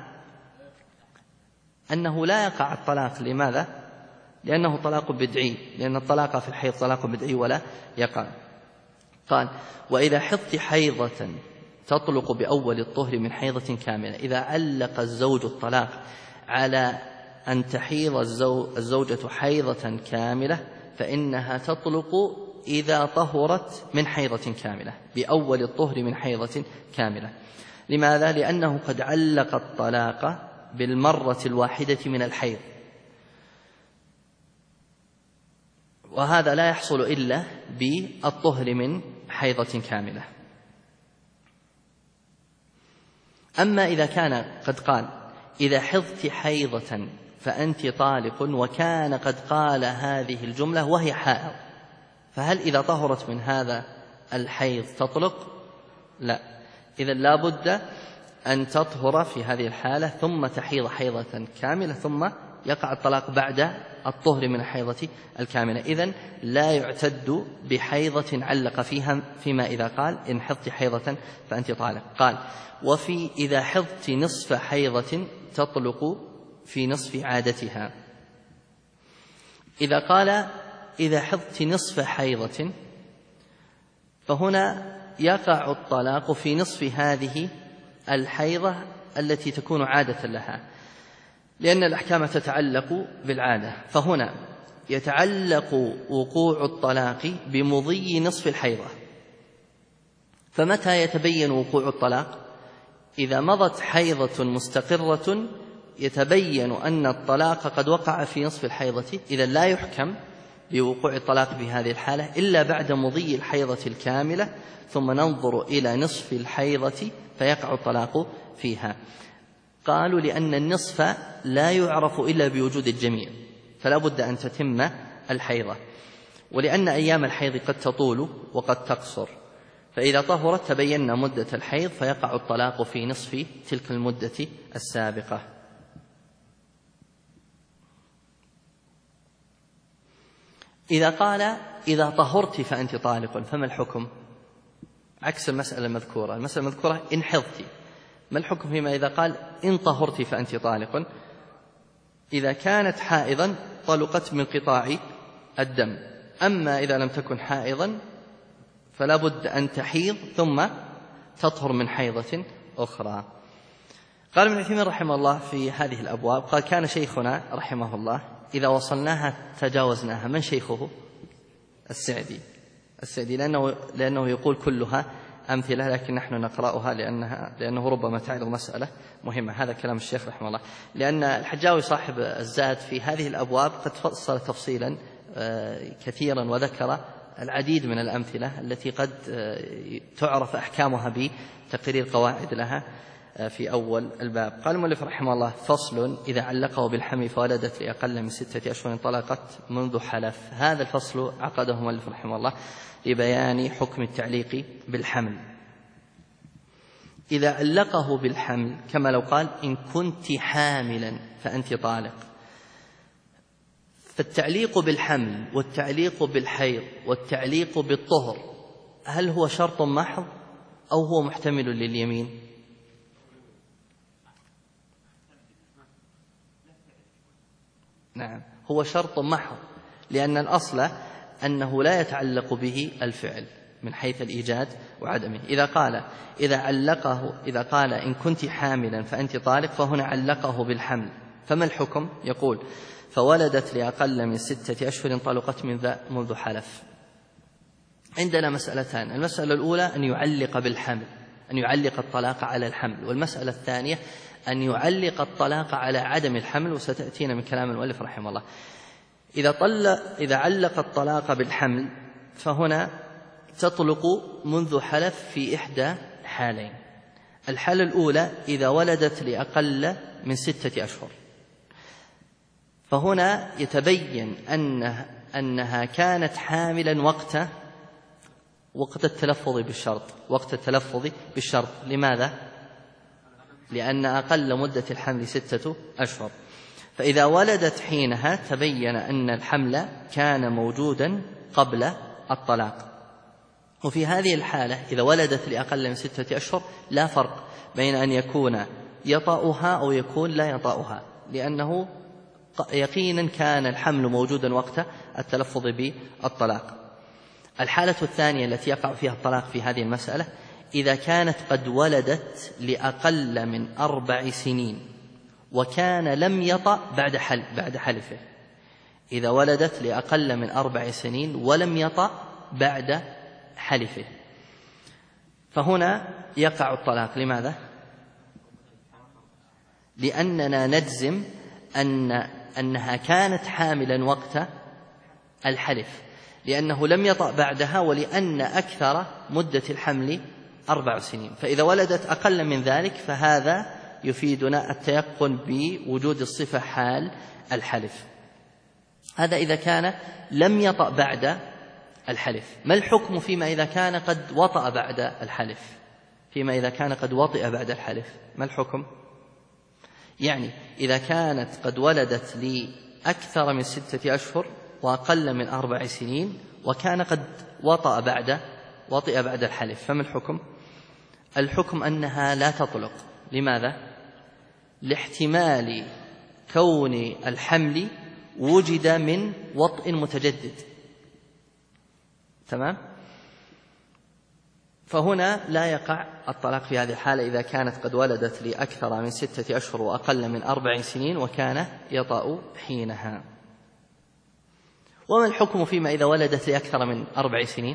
أنه لا يقع الطلاق. لماذا؟ لأنه طلاق بدعي، لأن الطلاق في الحيض طلاق بدعي ولا يقع. قال: وإذا حضت حيضة تطلق بأول الطهر من حيضة كاملة. إذا علق الزوج الطلاق على أن تحيض الزوجة حيضة كاملة فإنها تطلق إذا طهرت من حيضة كاملة، بأول الطهر من حيضة كاملة. لماذا؟ لأنه قد علق الطلاق بالمرة الواحدة من الحيض، وهذا لا يحصل إلا بالطهر من حيضة كاملة. أما إذا كان قد قال إذا حضت حيضة فأنت طالق، وكان قد قال هذه الجملة وهي حائض، فهل إذا طهرت من هذا الحيض تطلق؟ لا، إذا لا بد أن تطهر في هذه الحالة ثم تحيض حيضة كاملة ثم يقع الطلاق بعد الطهر من الحيضة الكاملة. إذن لا يعتد بحيضة علق فيما إذا قال إن حضت حيضة فأنت طالق. قال: وفي إذا حضت نصف حيضة تطلق في نصف عادتها. إذا قال إذا حضت نصف حيضة فهنا يقع الطلاق في نصف هذه الحيضة التي تكون عادة لها، لأن الأحكام تتعلق بالعادة، فهنا يتعلق وقوع الطلاق بمضي نصف الحيضة. فمتى يتبين وقوع الطلاق؟ إذا مضت حيضة مستقرة يتبين أن الطلاق قد وقع في نصف الحيضة، إذا لا يحكم بوقوع الطلاق في هذه الحالة إلا بعد مضي الحيضة الكاملة، ثم ننظر إلى نصف الحيضة فيقع الطلاق فيها. قالوا لأن النصف لا يعرف إلا بوجود الجميع، فلا بد أن تتم الحيضة، ولأن أيام الحيض قد تطول وقد تقصر، فإذا طهرت تبين مدة الحيض فيقع الطلاق في نصف تلك المدة السابقة. إذا قال إذا طهرت فأنت طالق فما الحكم؟ عكس المسألة المذكورة. المسألة المذكورة إن حضت، ما الحكم فيما إذا قال إن طهرت فأنت طالق؟ إذا كانت حائضا طلقت من قطاع الدم، أما إذا لم تكن حائضا فلا بد أن تحيض ثم تطهر من حيضة أخرى. قال ابن عثيمين رحمه الله في هذه الأبواب، قال كان شيخنا رحمه الله إذا وصلناها تجاوزناها. من شيخه؟ السعدي لأنه يقول كلها أمثلة، لكن نحن نقرأها لأنه ربما تعرض مسألة مهمة. هذا كلام الشيخ رحمه الله، لأن الحجاوي صاحب الزاد في هذه الأبواب قد فصل تفصيلا كثيرا وذكر العديد من الأمثلة التي قد تعرف أحكامها بتقرير قواعد لها في أول الباب. قال المؤلف رحمه الله: فصل: إذا علقه بالحمل فولدت لأقل من 6 أشهر طلقت منذ حلف. هذا الفصل عقده المؤلف رحمه الله لبيان حكم التعليق بالحمل. إذا علقه بالحمل كما لو قال: إن كنت حاملا فأنت طالق. فالتعليق بالحمل والتعليق بالحيض والتعليق بالطهر هل هو شرط محض أو هو محتمل لليمين؟ نعم، هو شرط محض، لأن الأصل أنه لا يتعلق به الفعل من حيث الإيجاد وعدمه. إذا قال إن كنت حاملا فأنت طالق، فهنا علقه بالحمل. فما الحكم؟ يقول: فولدت لأقل من 6 أشهر طلقت منذ حلف. عندنا مسألتان: المسألة الأولى أن يعلق بالحمل، أن يعلق الطلاق على الحمل، والمسألة الثانية أن يعلق الطلاق على عدم الحمل، وستأتينا من كلام المؤلف رحمه الله. إذا علق الطلاق بالحمل فهنا تطلق منذ حلف في إحدى حالين. الحالة الأولى إذا ولدت لأقل من 6 أشهر، فهنا يتبين أنها كانت حاملا وقت التلفظ بالشرط. لماذا؟ لأن أقل مدة الحمل 6 أشهر. فإذا ولدت حينها تبين أن الحمل كان موجودا قبل الطلاق. وفي هذه الحالة إذا ولدت لأقل من 6 أشهر لا فرق بين أن يكون يطأها أو يكون لا يطأها، لأنه يقينا كان الحمل موجودا وقت التلفظ بالطلاق. الحالة الثانية التي يقع فيها الطلاق في هذه المسألة إذا كانت قد ولدت لأقل من 4 سنين وكان لم يطأ بعد حلفه. إذا ولدت لأقل من 4 سنين ولم يطأ بعد حلفه، فهنا يقع الطلاق. لماذا؟ لأننا نجزم أنها كانت حاملا وقت الحلف، لأنه لم يطأ بعدها، ولأن أكثر مدة الحمل 4 سنين. فإذا ولدت أقل من ذلك فهذا يفيدنا التيقن بوجود الصفة حال الحلف. هذا إذا كان لم يطأ بعد الحلف. ما الحكم فيما إذا كان قد وطأ بعد الحلف؟ ما الحكم؟ يعني إذا كانت قد ولدت لأكثر من 6 أشهر وأقل من 4 سنين وكان قد وطأ بعد الحلف، فما الحكم؟ الحكم أنها لا تطلق. لماذا؟ لاحتمال كون الحمل وجد من وطء متجدد. تمام؟ فهنا لا يقع الطلاق في هذه الحالة إذا كانت قد ولدت لأكثر من 6 أشهر وأقل من 4 سنين وكان يطأ حينها. وما الحكم فيما إذا ولدت لأكثر من 4 سنين؟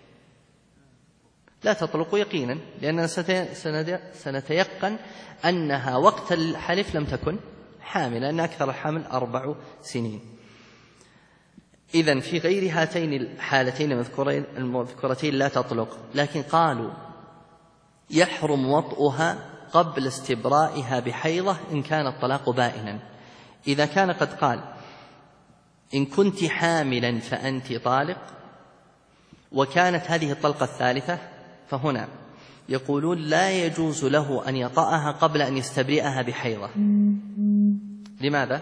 لا تطلق يقينا، لأننا سنتيقن أنها وقت الحلف لم تكن حامل، لأن أكثر الحمل 4 سنين. إذن في غير هاتين الحالتين المذكورتين لا تطلق، لكن قالوا يحرم وطئها قبل استبرائها بحيضة إن كان الطلاق بائنا. إذا كان قد قال إن كنت حاملا فأنت طالق وكانت هذه الطلقة الثالثة، فهنا يقولون لا يجوز له أن يطأها قبل أن يستبرئها بحيضة. لماذا؟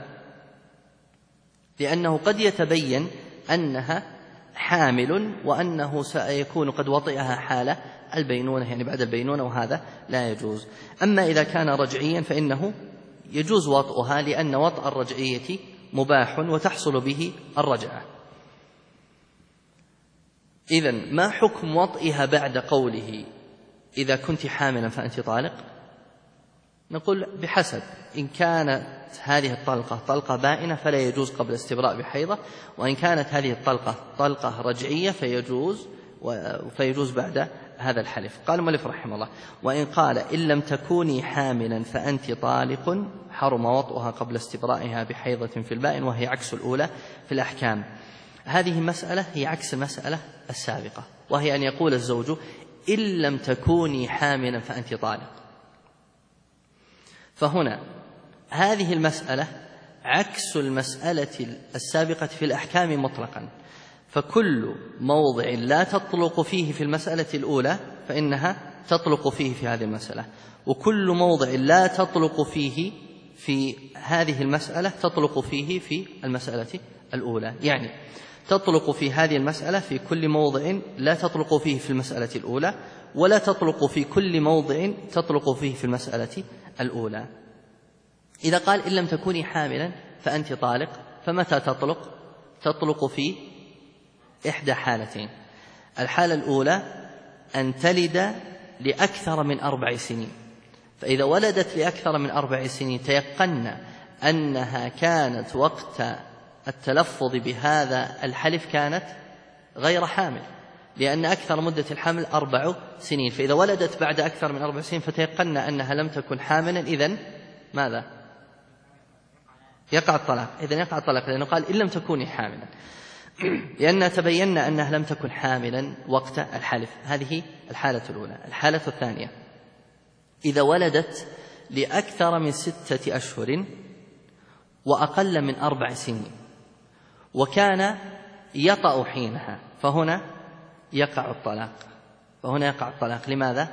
لأنه قد يتبين أنها حامل وأنه سيكون قد وطئها حال البينونة، يعني بعد البينونة، وهذا لا يجوز. أما إذا كان رجعيا فإنه يجوز وطئها، لأن وطأ الرجعية مباح وتحصل به الرجعة. إذن ما حكم وطئها بعد قوله إذا كنت حاملا فأنت طالق؟ نقول بحسب، إن كانت هذه الطلقة طلقة بائنة فلا يجوز قبل استبراء بحيضة، وإن كانت هذه الطلقة طلقة رجعية فيجوز بعد هذا الحلف. قال المؤلف رحمه الله: وإن قال إن لم تكوني حاملا فأنت طالق حرم وطئها قبل استبرائها بحيضة في البائن، وهي عكس الأولى في الأحكام. هذه مسألة هي عكس المسألة السابقة، وهي أن يقول الزوج: إن لم تكوني حاملا فأنت طالق. فهنا هذه المسألة عكس المسألة السابقة في الأحكام مطلقا، فكل موضع لا تطلق فيه في المسألة الأولى فإنها تطلق فيه في هذه المسألة، وكل موضع لا تطلق فيه في هذه المسألة تطلق فيه في المسألة الأولى. يعني تطلق في هذه المسألة في كل موضع لا تطلق فيه في المسألة الأولى، ولا تطلق في كل موضع تطلق فيه في المسألة الأولى. إذا قال إن لم تكوني حاملا فأنت طالق، فمتى تطلق؟ تطلق في إحدى حالتين. الحالة الأولى أن تلد لأكثر من 4 سنين، فإذا ولدت لأكثر من 4 سنين تيقن أنها كانت وقت التلفظ بهذا الحلف كانت غير حامل، لأن أكثر مدة الحمل 4 سنين، فإذا ولدت بعد أكثر من 4 سنين فتيقن أنها لم تكن حاملا، إذن ماذا؟ يقع الطلاق. إذن يقع الطلاق، لأنه قال إن لم تكوني حاملا، لأن تبينا أنها لم تكن حاملا وقت الحلف. هذه الحالة الأولى. الحالة الثانية: إذا ولدت لأكثر من 6 أشهر وأقل من 4 سنين وكان يطأ حينها، فهنا يقع الطلاق. لماذا؟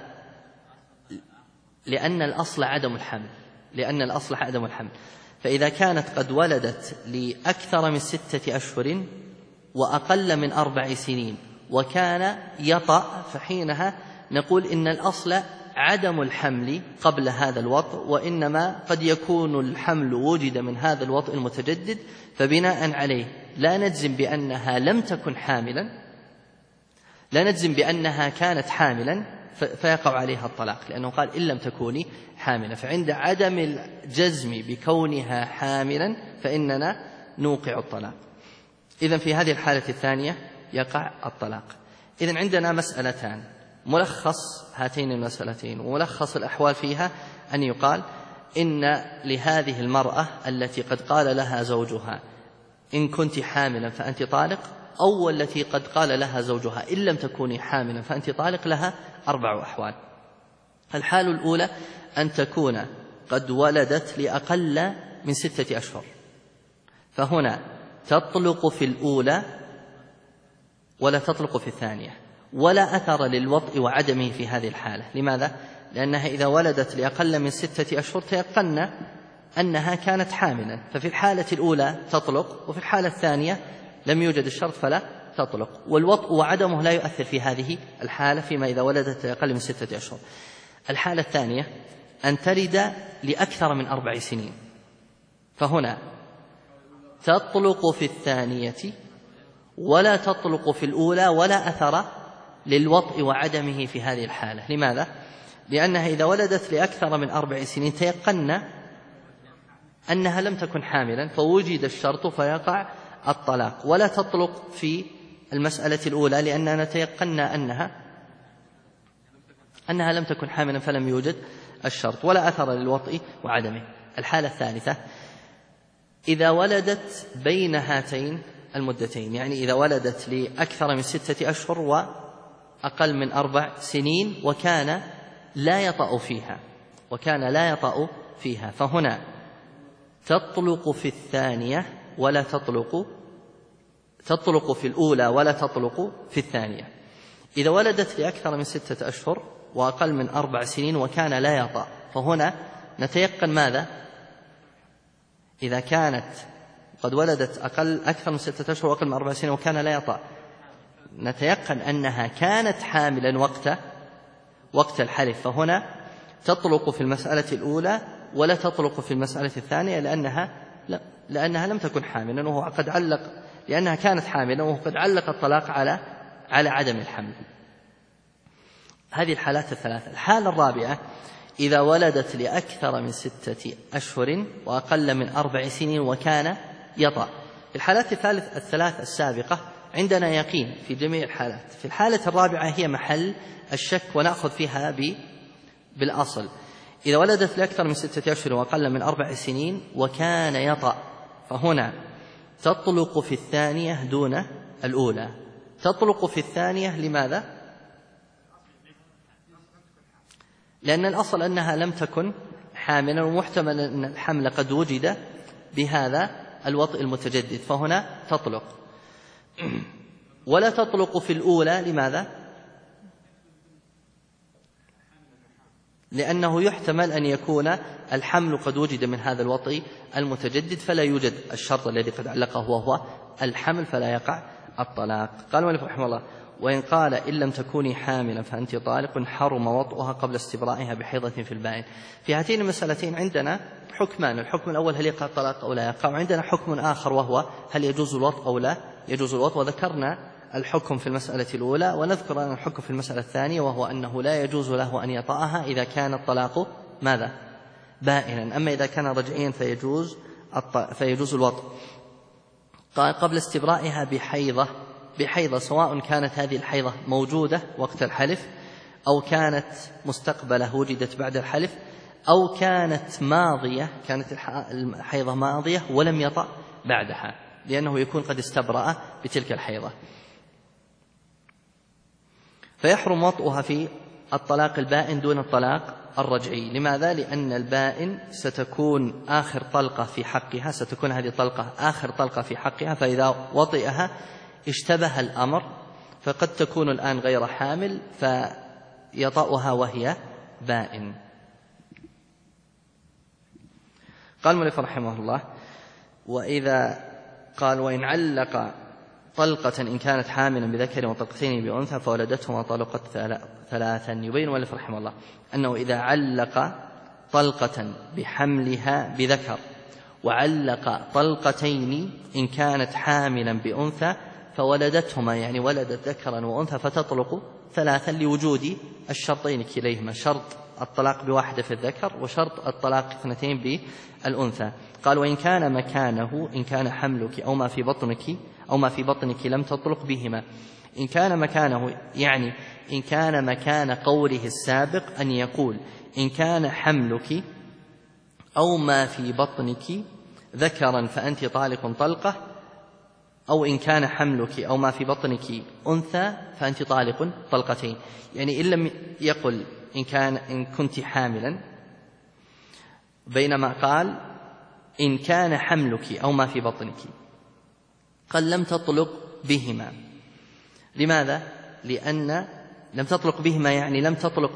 لأن الأصل عدم الحمل. فإذا كانت قد ولدت لأكثر من 6 أشهر وأقل من 4 سنين وكان يطأ، فحينها نقول إن الأصل عدم الحمل قبل هذا الوطء، وإنما قد يكون الحمل وجد من هذا الوطء المتجدد، فبناء عليه لا نجزم بأنها لم تكن حاملا، لا نجزم بأنها كانت حاملا فيقع عليها الطلاق، لأنه قال إن لم تكوني حاملا. فعند عدم الجزم بكونها حاملا فإننا نوقع الطلاق. إذن في هذه الحالة الثانية يقع الطلاق. إذن عندنا مسألتان، ملخص هاتين المسألتين وملخص الأحوال فيها أن يقال إن لهذه المرأة التي قد قال لها زوجها إن كنت حاملا فأنت طالق، أو التي قد قال لها زوجها إن لم تكوني حاملا فأنت طالق، لها 4 أحوال. الحال الأولى أن تكون قد ولدت لأقل من 6 أشهر، فهنا تطلق في الأولى ولا تطلق في الثانية، ولا أثر للوطء وعدمه في هذه الحالة. لماذا؟ لأنها إذا ولدت لأقل من 6 أشهر تيقن أنها كانت حاملا، ففي الحالة الأولى تطلق، وفي الحالة الثانية لم يوجد الشرط فلا تطلق، والوطء وعدمه لا يؤثر في هذه الحالة فيما إذا ولدت لأقل من 6 أشهر. الحالة الثانية أن تلد لأكثر من 4 سنين، فهنا تطلق في الثانية ولا تطلق في الأولى، ولا أثر للوطء وعدمه في هذه الحالة. لماذا؟ لأنها إذا ولدت لأكثر من 4 سنين تيقن أنها لم تكن حاملا فوجد الشرط فيقع الطلاق، ولا تطلق في المسألة الأولى لأننا تيقنا أنها لم تكن حاملا فلم يوجد الشرط، ولا أثر للوطء وعدمه. الحالة الثالثة إذا ولدت بين هاتين المدتين، يعني إذا ولدت لأكثر من 6 أشهر وأقل من 4 سنين وكان لا يطأ فيها، فهنا تطلق في الثانية ولا تطلق في الأولى ولا تطلق في الثانية. إذا ولدت لأكثر من 6 أشهر وأقل من 4 سنين وكان لا يطأ، فهنا نتيقن ماذا؟ إذا كانت قد ولدت أكثر من 6 أشهر وأقل من 4 سنين وكان لا يطأ، نتيقن أنها كانت حاملا وقت الحلف، فهنا تطلق في المسألة الأولى ولا تطلق في المسألة الثانية لأنها لم تكن حاملا، وهو قد علق لأنها كانت حاملا وهو قد علق الطلاق على عدم الحمل. هذه الحالات الثلاثة. الحالة الرابعة إذا ولدت لأكثر من 6 أشهر وأقل من 4 سنين وكان يطأ. في الحالات الثلاث السابقة عندنا يقين في جميع الحالات. في الحالة الرابعة هي محل الشك ونأخذ فيها بالأصل. إذا ولدت لأكثر من 6 أشهر وأقل من 4 سنين وكان يطأ، فهنا تطلق في الثانية دون الأولى. تطلق في الثانية لماذا؟ لأن الأصل أنها لم تكن حاملا، ومحتمل أن الحمل قد وجد بهذا الوطء المتجدد، فهنا تطلق. ولا تطلق في الأولى لماذا؟ لأنه يحتمل أن يكون الحمل قد وجد من هذا الوطء المتجدد، فلا يوجد الشرط الذي قد علقه وهو الحمل، فلا يقع الطلاق. قال المؤلف رحمه الله: وإن قال إن لم تكوني حاملا فأنت طالق حرم وطئها قبل استبرائها بحيضة في البائن. في هاتين المسألتين عندنا حكمان: الحكم الأول هل يقع الطلاق أو لا يقع، وعندنا حكم آخر وهو هل يجوز الوطء أو لا يجوز الوطء. وذكرنا الحكم في المسألة الأولى، ونذكر أن الحكم في المسألة الثانية وهو أنه لا يجوز له أن يطأها إذا كان الطلاق ماذا؟ بائنا. أما إذا كان رجعيا فيجوز الوطء. قال قبل استبرائها بحيضة سواء كانت هذه الحيضة موجودة وقت الحلف أو كانت مستقبلة وجدت بعد الحلف أو كانت ماضية، كانت الحيضة ماضية ولم يطأ بعدها، لأنه يكون قد استبرأ بتلك الحيضة. فيحرم وطئها في الطلاق البائن دون الطلاق الرجعي. لماذا؟ لأن البائن ستكون آخر طلقة في حقها، ستكون هذه الطلقة آخر طلقة في حقها، فإذا وطئها اشتبه الأمر، فقد تكون الآن غير حامل فيطأها وهي بائن. قال المؤلف رحمه الله: وإن علق طلقة إن كانت حاملا بذكر وطلقتين بأنثى فولدتهما طلقت 3. يبين المؤلف رحمه الله أنه إذا علق طلقة بحملها بذكر وعلق طلقتين إن كانت حاملا بأنثى فولدتهما، يعني ولدت ذكرا وأنثى، فتطلق 3 لوجود الشرطين كليهما: شرط الطلاق بواحدة في الذكر وشرط الطلاق 2 بالأنثى. قال: وإن كان مكانه إن كان حملك أو ما في بطنك لم تطلق بهما. إن كان مكانه يعني إن كان مكان قوله السابق أن يقول إن كان حملك أو ما في بطنك ذكرا فأنت طالق طلقة، أو إن كان حملك أو ما في بطنك أنثى فأنت طالق طلقتين. يعني إن لم يقل إن كنت حاملا، بينما قال إن كان حملك أو ما في بطنك، قال لم تطلق بهما. لماذا؟ لأن لم تطلق بهما يعني لم تطلق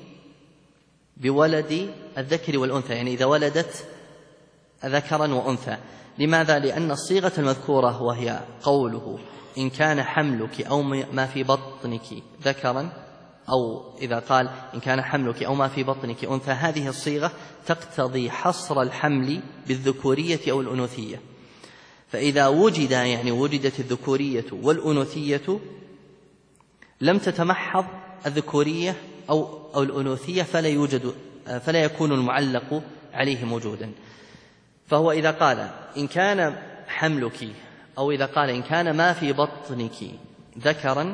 بولد الذكر والأنثى، يعني إذا ولدت ذكرا وأنثى. لماذا؟ لأن الصيغة المذكورة وهي قوله إن كان حملك أو ما في بطنك ذكرا، أو إذا قال إن كان حملك أو ما في بطنك أنثى، هذه الصيغة تقتضي حصر الحمل بالذكورية أو الأنوثية. فإذا وجدت الذكورية والأنوثية لم تتمحض الذكورية أو الأنوثية فلا يكون المعلق عليه موجودا. فهو إذا قال إن كان حملك أو إذا قال إن كان ما في بطنك ذكرا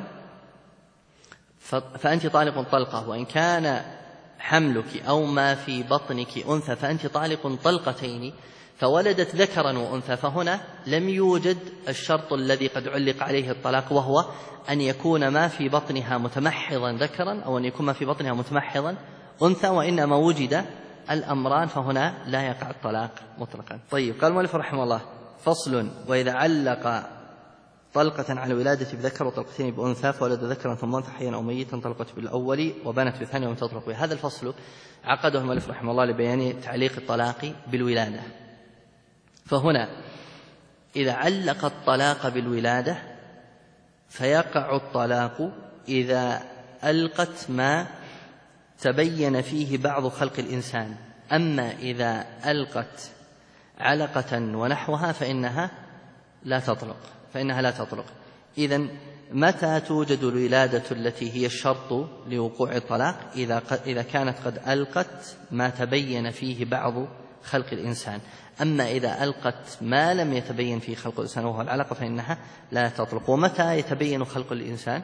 فأنت طالق طلقة، وإن كان حملك أو ما في بطنك أنثى فأنت طالق طلقتين، فولدت ذكرا وأنثى، فهنا لم يوجد الشرط الذي قد علق عليه الطلاق، وهو أن يكون ما في بطنها متمحضا ذكرا أو أن يكون ما في بطنها متمحضا أنثى، وإنما وجد الأمران، فهنا لا يقع الطلاق مطلقا. طيب، قال المؤلف رحمه الله: فصل: وإذا علق طلقة على الولادة بذكر وطلقتين بأنثى فولد ذكرا ثم أنثى حيا أو ميتا طلقت بالأول وبنت بالثاني ومن تطلق به. هذا الفصل عقده المؤلف رحمه الله لبيان تعليق الطلاق بالولادة. فهنا إذا علق الطلاق بالولادة فيقع الطلاق إذا ألقت ما تبين فيه بعض خلق الإنسان. أما إذا ألقت علقة ونحوها فإنها لا تطلق. إذن متى توجد الولادة التي هي الشرط لوقوع الطلاق؟ إذا كانت قد ألقت ما تبين فيه بعض خلق الإنسان. أما إذا ألقت ما لم يتبين فيه خلق الإنسان وهو العلقة فإنها لا تطلق. ومتى يتبين خلق الإنسان؟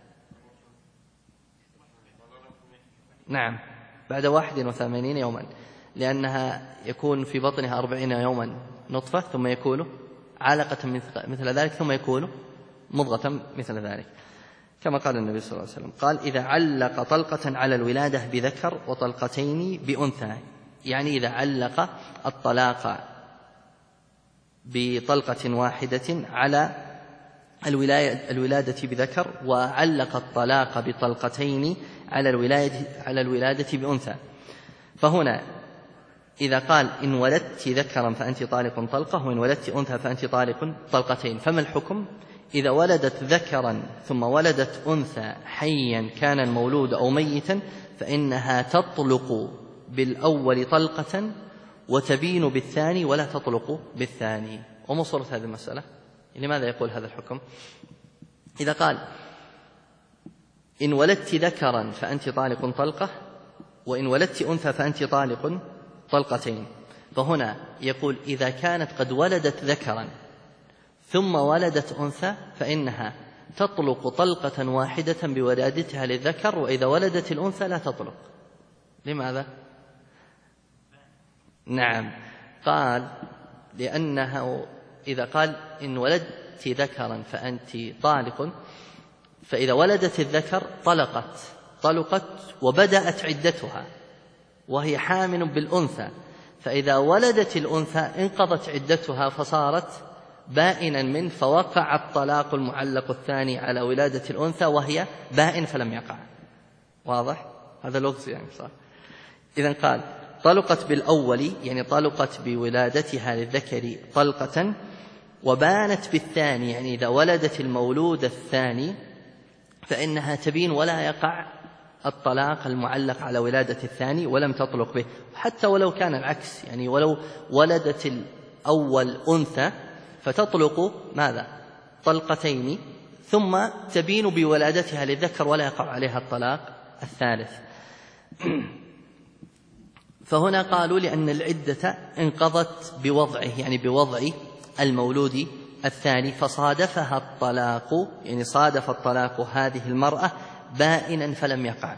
نعم، بعد 81 يوما، لأنها يكون في بطنها 40 يوما نطفة، ثم يكون علقة مثل ذلك، ثم يكون مضغة مثل ذلك، كما قال النبي صلى الله عليه وسلم، قال: إذا علق طلقة على الولادة بذكر وطلقتين بأنثى، يعني إذا علق الطلاق بطلقة واحدة على الولادة بذكر، وعلق الطلاق بطلقتين على الولادة بأنثى. فهنا إذا قال: إن ولدت ذكرا فأنت طالق طلقة، وإن ولدت أنثى فأنت طالق طلقتين، فما الحكم؟ إذا ولدت ذكرا ثم ولدت أنثى حيا كان المولود أو ميتا، فإنها تطلق بالأول طلقة وتبين بالثاني ولا تطلق بالثاني. وما صورة هذه المسألة؟ لماذا يقول هذا الحكم؟ إذا قال: إن ولدت ذكرا فأنت طالق طلقة، وإن ولدت أنثى فأنت طالق طلقتين، فهنا يقول: إذا كانت قد ولدت ذكرا ثم ولدت أنثى فإنها تطلق طلقة واحدة بولادتها للذكر، وإذا ولدت الأنثى لا تطلق. لماذا؟ نعم، قال: لأنه إذا قال: إن ولدت ذكرا فأنت طالق، فإذا ولدت الذكر طلقت وبدأت عدتها وهي حامل بالأنثى، فإذا ولدت الأنثى انقضت عدتها فصارت بائنا منه، فوقع الطلاق المعلق الثاني على ولادة الأنثى وهي بائن فلم يقع. واضح؟ هذا لغز يعني صح. إذن قال: طلقت بالأول، يعني طلقت بولادتها للذكر طلقة، وبانت بالثاني، يعني إذا ولدت المولود الثاني فإنها تبين ولا يقع الطلاق المعلق على ولادة الثاني ولم تطلق به. حتى ولو كان العكس، يعني ولو ولدت الأول أنثى فتطلق ماذا؟ طلقتين، ثم تبين بولادتها للذكر ولا يقع عليها الطلاق الثالث. فهنا قالوا: لأن العدة انقضت بوضعه، يعني بوضع المولود الثاني، فصادفها الطلاق، يعني صادف الطلاق هذه المرأة بائنا فلم يقع،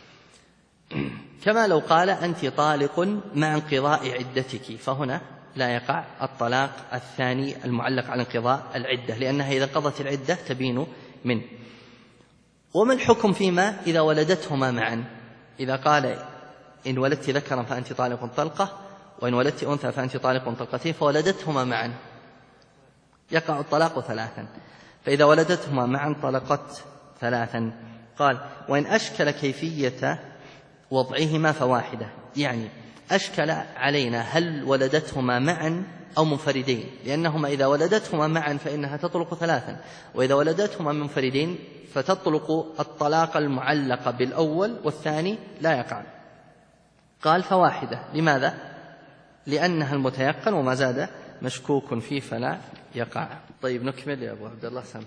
كما لو قال: أنت طالق مع انقضاء عدتك، فهنا لا يقع الطلاق الثاني المعلق على انقضاء العدة، لأنها إذا قضت العدة تبين منه. وما الحكم فيما إذا ولدتهما معا؟ إذا قال: إن ولدت ذكرا فأنت طالق طلقة، وإن ولدت أنثى فأنت طالق طلقتين، فولدتهما معا، يقع الطلاق ثلاثا. فإذا ولدتهما معا طلقت ثلاثا. قال: وإن أشكل كيفية وضعهما فواحدة، يعني أشكل علينا هل ولدتهما معا أو منفردين، لأنهما إذا ولدتهما معا فإنها تطلق ثلاثا، وإذا ولدتهما منفردين فتطلق الطلاق المعلق بالأول والثاني لا يقع. قال: فواحدة. لماذا؟ لأنها المتيقن، وما زاد مشكوك فيه فلا يقع. طيب نكمل يا أبو عبد الله. سام.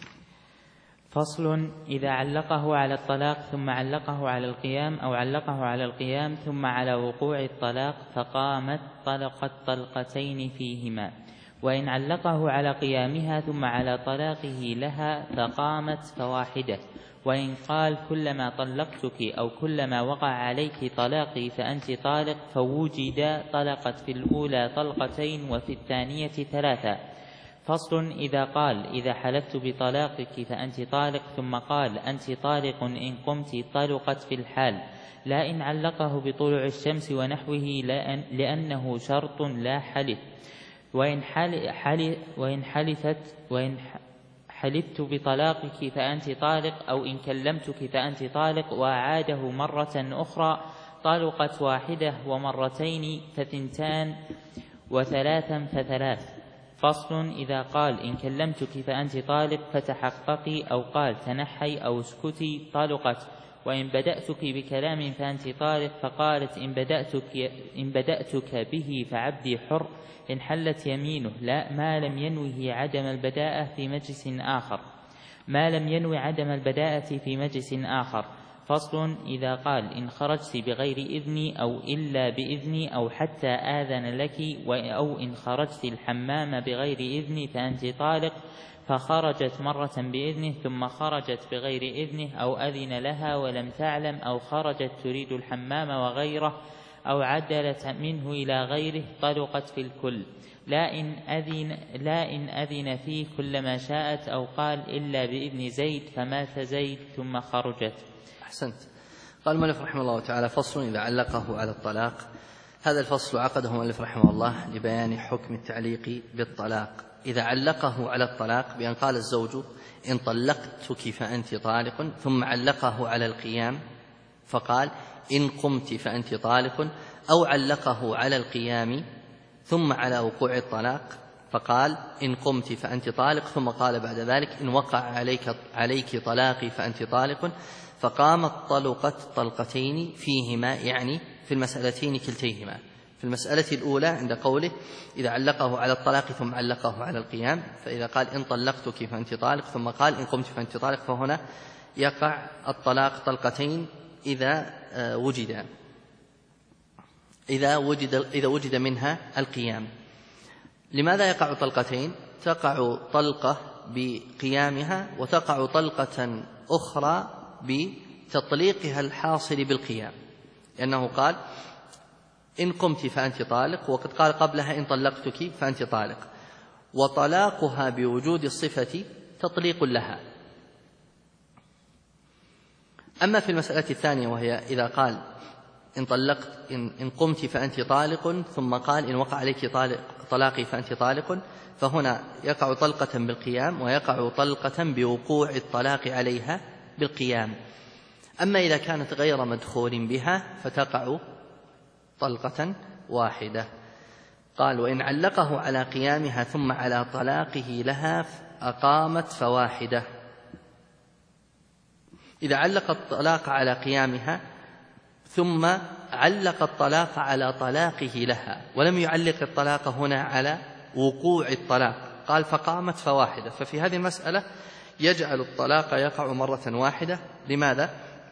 فصل: إذا علقه على الطلاق ثم علقه على القيام، أو علقه على القيام ثم على وقوع الطلاق فقامت طلقت طلقتين فيهما، وإن علقه على قيامها ثم على طلاقه لها فقامت فواحدة. وإن قال: كلما طلقتك أو كلما وقع عليك طلاقي فأنت طالق، فوجد طلقت في الأولى طلقتين وفي الثانية ثلاثة. فصل: إذا قال: إذا حلفت بطلاقك فأنت طالق، ثم قال: أنت طالق إن قمت، طلقت في الحال، لا إن علقه بطلوع الشمس ونحوه، لأنه شرط لا حلف. وإن حلفت بطلاقك فأنت طالق، أو إن كلمتك فأنت طالق، وأعاده مرة أخرى، طلقت واحدة، ومرتين فثنتان، وثلاثا فثلاث. فصل: إذا قال: إن كلمتك فأنت طالق فتحققي، أو قال: تنحي أو اسكتي، طلقت. وإن بدأتك بكلام فأنت طالق، فقالت: إن بدأتك به فعبدي حر، إن حلت يمينه، لا ما لم ينوه عدم البداءة في مجلس آخر. ما لم ينو عدم البداءة في مجلس آخر. فصل: إذا قال: إن خرجت بغير إذني أو إلا بإذني أو حتى آذن لك، أو إن خرجت الحمام بغير إذني فأنت طالق، فخرجت مرة بإذنه ثم خرجت بغير إذنه أو أذن لها ولم تعلم، أو خرجت تريد الحمام وغيره، أو عدلت منه إلى غيره، طلقت في الكل، لا إن أذن فيه كلما شاءت، أو قال: إلا بإذن زيد، فمات زيد ثم خرجت. أحسنت. قال المؤلف رحمه الله تعالى: فصل إذا علقه على الطلاق. هذا الفصل عقده المؤلف رحمه الله لبيان حكم التعليق بالطلاق. إذا علقه على الطلاق بأن قال الزوج: إن طلقتك فأنت طالق، ثم علقه على القيام فقال: إن قمت فأنت طالق، أو علقه على القيام ثم على وقوع الطلاق فقال: إن قمت فأنت طالق، ثم قال بعد ذلك: إن وقع عليك طلاقي فأنت طالق، فقامت طلقت طلقتين فيهما، يعني في المسألتين كلتيهما. في المسألة الأولى عند قوله: إذا علقه على الطلاق ثم علقه على القيام، فإذا قال: إن طلقتك فأنت طالق، ثم قال: إن قمت فأنت طالق، فهنا يقع الطلاق طلقتين إذا وجد منها القيام. لماذا يقع طلقتين؟ تقع طلقة بقيامها، وتقع طلقة أخرى بتطليقها الحاصل بالقيام، لأنه قال: إن قمت فأنت طالق، وقد قال قبلها: إن طلقتك فأنت طالق، وطلاقها بوجود الصفة تطليق لها. أما في المسألة الثانية وهي إذا قال: إن قمت فأنت طالق، ثم قال: إن وقع عليك طلاقي فأنت طالق، فهنا يقع طلقة بالقيام، ويقع طلقة بوقوع الطلاق عليها بالقيام. أما إذا كانت غير مدخول بها فتقع طلقة واحدة. قال: وإن علقه على قيامها ثم على طلاقه لها أقامت فواحدة. إذا علق الطلاق على قيامها ثم علق الطلاق على طلاقه لها، ولم يعلق الطلاق هنا على وقوع الطلاق، قال: فقامت فواحدة. ففي هذه المسألة يجعل الطلاق يقع مرة واحدة. لماذا؟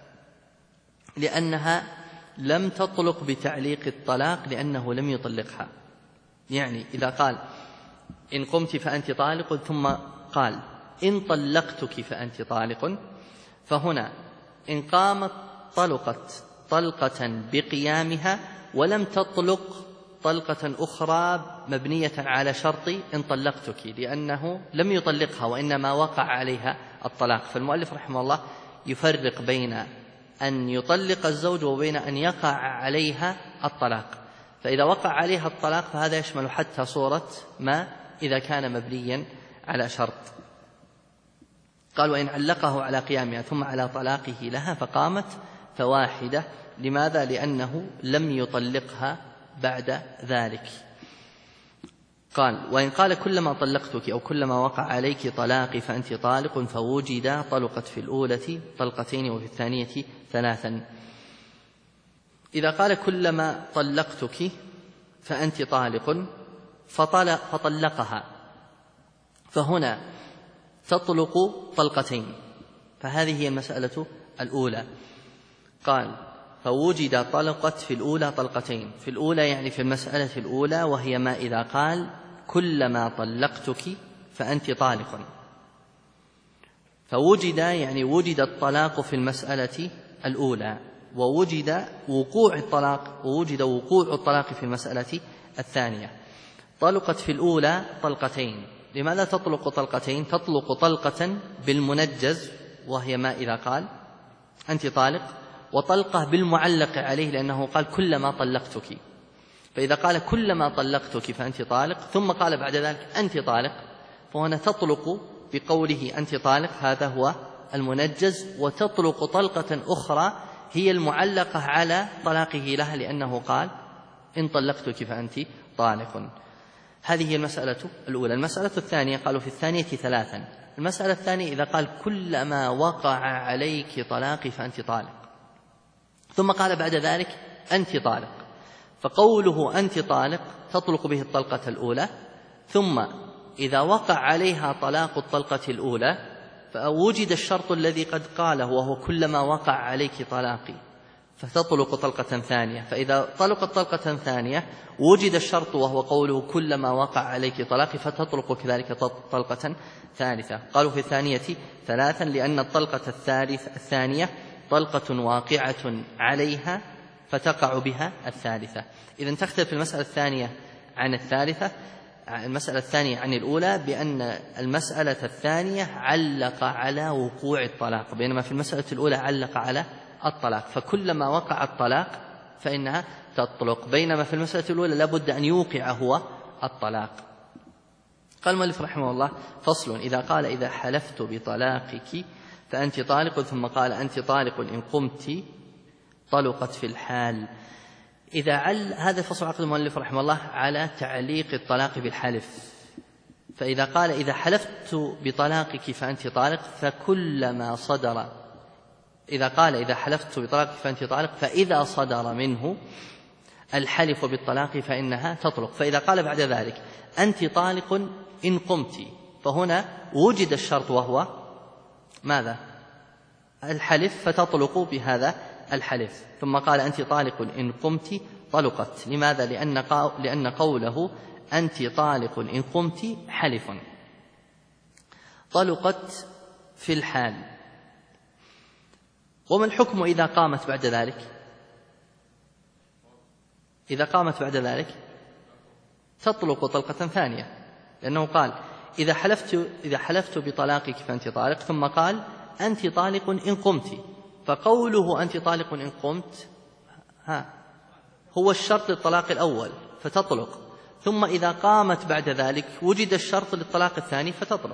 لأنها لم تطلق بتعليق الطلاق، لأنه لم يطلقها. يعني إذا قال: إن قمت فأنت طالق، ثم قال: إن طلقتك فأنت طالق، فهنا إن قامت طلقت طلقة بقيامها، ولم تطلق طلقة أخرى مبنية على شرط إن طلقتك، لأنه لم يطلقها وإنما وقع عليها الطلاق. فالمؤلف رحمه الله يفرق بين أن يطلق الزوج وبين أن يقع عليها الطلاق. فإذا وقع عليها الطلاق فهذا يشمل حتى صورة ما إذا كان مبنيا على شرط. قال: وإن علقه على قيامها ثم على طلاقه لها فقامت فواحدة. لماذا؟ لأنه لم يطلقها بعد ذلك. قال: وإن قال: كلما طلقتك أو كلما وقع عليك طلاقي فأنت طالق، فوجد طلقت في الأولى طلقتين وفي الثانية ثلاثا. إذا قال: كلما طلقتك فأنت طالق فطلقها، فهنا تطلق طلقتين، فهذه هي المسألة الأولى. قال: فوجد طلقت في الأولى طلقتين. في الأولى يعني في المسألة الأولى، وهي ما إذا قال: كلما طلقتك فأنت طالق، فوجد يعني وجد الطلاق في المسألة الأولى، ووجد وقوع الطلاق في المسألة الثانية. طلقت في الأولى طلقتين. لماذا تطلق طلقتين؟ تطلق طلقة بالمنجز، وهي ما إذا قال: أنت طالق، وطلقة بالمعلق عليه، لأنه قال: كلما طلقتك. فإذا قال: كلما طلقتك فأنت طالق، ثم قال بعد ذلك: أنت طالق، فهنا تطلق بقوله أنت طالق، هذا هو المنجز، وتطلق طلقة أخرى هي المعلقة على طلاقه لها، لأنه قال: إن طلقتك فأنت طالق. هذه هي المسألة الأولى. المسألة الثانية قالوا في الثانية ثلاثا. المسألة الثانية إذا قال: كلما وقع عليك طلاقي فأنت طالق، ثم قال بعد ذلك: أنت طالق، فقوله أنت طالق تطلق به الطلقة الأولى، ثم إذا وقع عليها طلاق الطلقة الأولى فوجد الشرط الذي قد قاله وهو كلما وقع عليك طلاقي فتطلق طلقة ثانية، فإذا طلقت طلقة ثانية وجد الشرط وهو قوله كلما وقع عليك طلاقي فتطلق كذلك طلقة ثالثة. قالوا في الثانية 3 لأن الطلقة الثانية طلقة واقعة عليها فتقع بها الثالثة. إذن تختلف المسألة الثانية عن الثالثة، المسألة الثانية عن الأولى بأن المسألة الثانية علق على وقوع الطلاق، بينما في المسألة الأولى علق على الطلاق، فكلما وقع الطلاق فإنها تطلق، بينما في المسألة الأولى لابد أن يوقع هو الطلاق. قال المؤلف رحمه الله: فصل: إذا قال إذا حلفت بطلاقك فأنت طالق، ثم قال أنت طالق إن قمت، طلقت في الحال. هذا الفصل عقد المؤلف رحمه الله على تعليق الطلاق بالحلف. فإذا قال إذا حلفت بطلاقك فأنت طالق، فكلما صدر، إذا قال إذا حلفت بطلاقك فأنت طالق فإذا صدر منه الحلف بالطلاق فإنها تطلق. فإذا قال بعد ذلك أنت طالق إن قمت، فهنا وجد الشرط وهو ماذا؟ الحلف، فتطلق بهذا الحلف. ثم قال أنت طالق إن قمت، طلقت. لماذا؟ لأن قوله أنت طالق إن قمت حلف، طلقت في الحال. وما الحكم إذا قامت بعد ذلك؟ إذا قامت بعد ذلك تطلق طلقة ثانية، لأنه قال إذا حلفت بطلاقك فأنت طالق، ثم قال أنت طالق إن قمت، فقوله أنت طالق إن قمت هو الشرط للطلاق الأول فتطلق، ثم إذا قامت بعد ذلك وجد الشرط للطلاق الثاني فتطلق.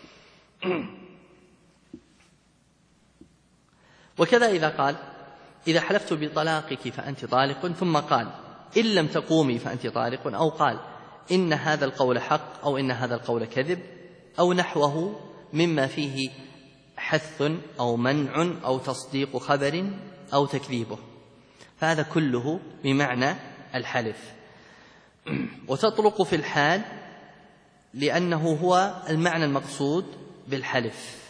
وكذا إذا قال إذا حلفت بطلاقك فأنت طالق، ثم قال إن لم تقومي فأنت طالق، أو قال إن هذا القول حق، أو إن هذا القول كذب، أو نحوه مما فيه حث أو منع أو تصديق خبر أو تكذيبه، فهذا كله بمعنى الحلف. وتطلق في الحال لأنه هو المعنى المقصود بالحلف،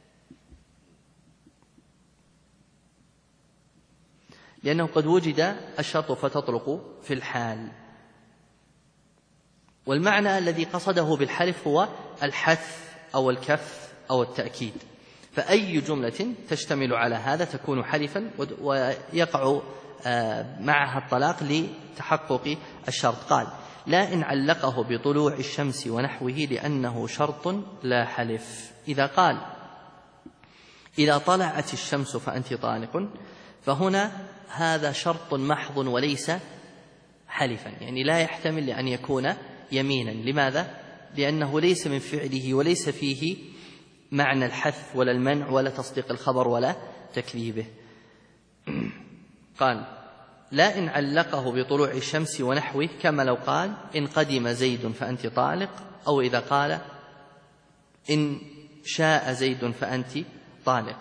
لأنه قد وجد الشرط فتطلق في الحال. والمعنى الذي قصده بالحلف هو الحث أو الكف أو التأكيد، فأي جملة تشتمل على هذا تكون حلفا ويقع معها الطلاق لتحقق الشرط. قال لا إن علقه بطلوع الشمس ونحوه لأنه شرط لا حلف. إذا قال إذا طلعت الشمس فأنت طالق، فهنا هذا شرط محض وليس حلفا، يعني لا يحتمل أن يكون يمينا. لماذا؟ لأنه ليس من فعله وليس فيه معنى الحث ولا المنع ولا تصديق الخبر ولا تكذيبه. قال لا إن علقه بطلوع الشمس ونحوه، كما لو قال إن قدم زيد فأنت طالق، أو إذا قال إن شاء زيد فأنت طالق،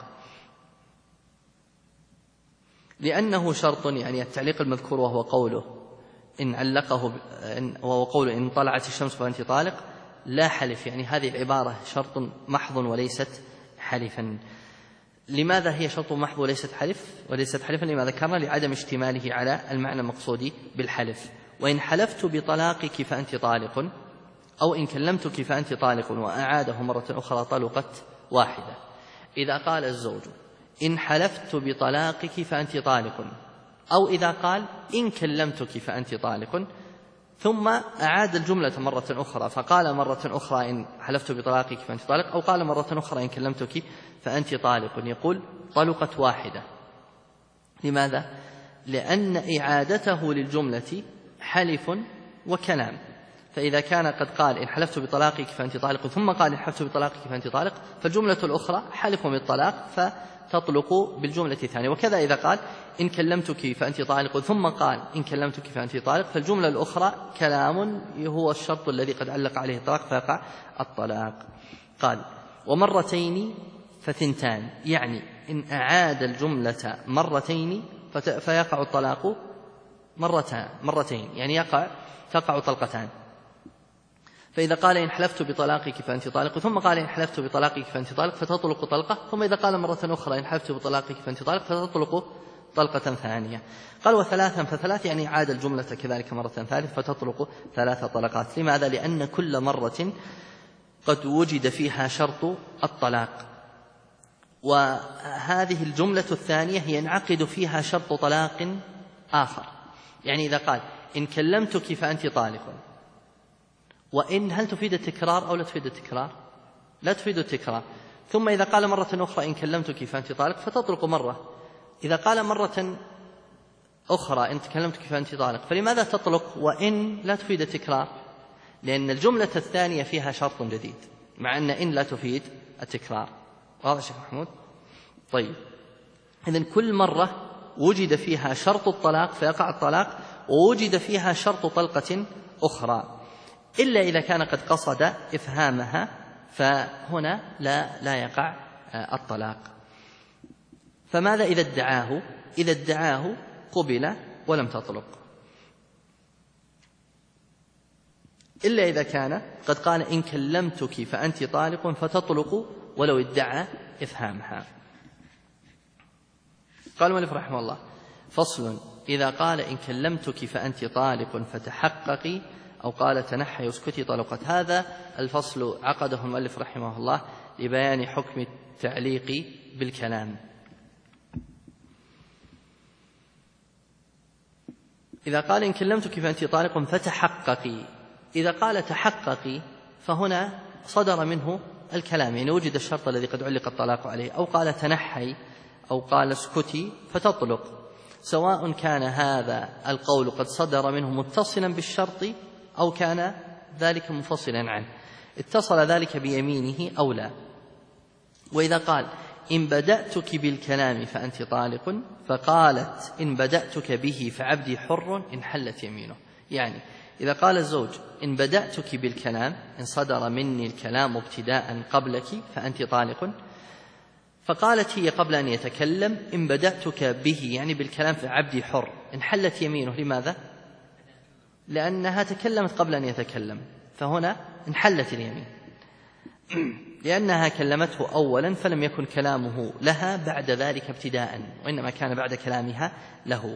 لأنه شرط، يعني التعليق المذكور وهو قوله إن علقه وهو قوله إن طلعت الشمس فأنت طالق لا حلف، يعني هذه العبارة شرط محض وليست حلفا. لماذا هي شرط محض وليست حلفا؟ لما ذكرنا لعدم اشتماله على المعنى المقصود بالحلف. وإن حلفت بطلاقك فأنت طالق، أو إن كلمتك فأنت طالق وأعاده مرة أخرى، طلقت واحدة. إذا قال الزوج إن حلفت بطلاقك فأنت طالق، أو إذا قال إن كلمتك فأنت طالق، ثم أعاد الجملة مرة أخرى فقال مرة أخرى إن حلفت بطلاقك فأنت طالق، أو قال مرة أخرى إن كلمتك فأنت طالق، يقول طلقت واحدة. لماذا؟ لأن إعادته للجملة حلف وكلام. فإذا كان قد قال إن حلفت بطلاقك فأنت طالق، ثم قال إن حلفت بطلاقك فأنت طالق، فالجملة الأخرى حلف بالطلاق فتطلق بالجملة الثانية. وكذا إذا قال إن كلمتك فأنت طالق، ثم قال إن كلمتك فأنت طالق، فالجملة الأخرى كلام هو الشرط الذي قد علق عليه الطلاق فيقع الطلاق. قال ومرتين فثنتان، يعني إن أعاد الجملة مرتين فيقع الطلاق مرتين، يعني تقع طلقتان. فإذا قال إن حلفت بطلاقك فأنت طالق، ثم قال إن حلفت بطلاقك فأنت طالق فتطلق طلقة، ثم إذا قال مرة أخرى إن حلفت بطلاقك فأنت طالق فتطلق طلقة ثانية. قال وثلاثا فثلاث، يعني عاد الجملة كذلك مرة ثالث فتطلق 3 طلقات. لماذا؟ لأن كل مرة قد وجد فيها شرط الطلاق، وهذه الجملة الثانية ينعقد فيها شرط طلاق آخر. يعني إذا قال إن كلمتك فأنت طالق، وإن هل تفيد التكرار أو لا تفيد التكرار؟ لا تفيد التكرار. ثم إذا قال مرة أخرى إن كلمتك فأنت طالق فتطلق مرة. إذا قال مرة أخرى إن كلمتك فأنت طالق، فلماذا تطلق وإن لا تفيد التكرار؟ لأن الجملة الثانية فيها شرط جديد، مع أن إن لا تفيد التكرار. واضح شيخ محمود؟ طيب، إذن كل مرة وجد فيها شرط الطلاق فيقع الطلاق، ووجد فيها شرط طلقة أخرى، إلا إذا كان قد قصد إفهامها، فهنا لا يقع الطلاق. فماذا إذا ادعاه؟ إذا ادعاه قبل ولم تطلق، إلا إذا كان قد قال إن كلمتك فأنت طالق فتطلق ولو ادعى إفهامها. قال المؤلف رحمه الله: فصل: إذا قال إن كلمتك فأنت طالق فتحققي، أو قال تنحي اسكتي طلقت. هذا الفصل عقده المؤلف رحمه الله لبيان حكم التعليق بالكلام. إذا قال إن كلمتك فأنت طالق فتحققي، إذا قال تحققي فهنا صدر منه الكلام، يعني وجد الشرط الذي قد علق الطلاق عليه. أو قال تنحي أو قال اسكتي فتطلق، سواء كان هذا القول قد صدر منه متصلا بالشرط أو كان ذلك منفصلا عنه، اتصل ذلك بيمينه أو لا. وإذا قال إن بدأتك بالكلام فأنت طالق، فقالت إن بدأتك به فعبدي حر، إن حلت يمينه. يعني إذا قال الزوج إن بدأتك بالكلام، إن صدر مني الكلام ابتداء قبلك فأنت طالق، فقالت هي قبل أن يتكلم إن بدأتك به يعني بالكلام فعبدي حر، إن حلت يمينه. لماذا؟ لأنها تكلمت قبل أن يتكلم، فهنا انحلت اليمين، لأنها كلمته أولا فلم يكن كلامه لها بعد ذلك ابتداء، وإنما كان بعد كلامها له،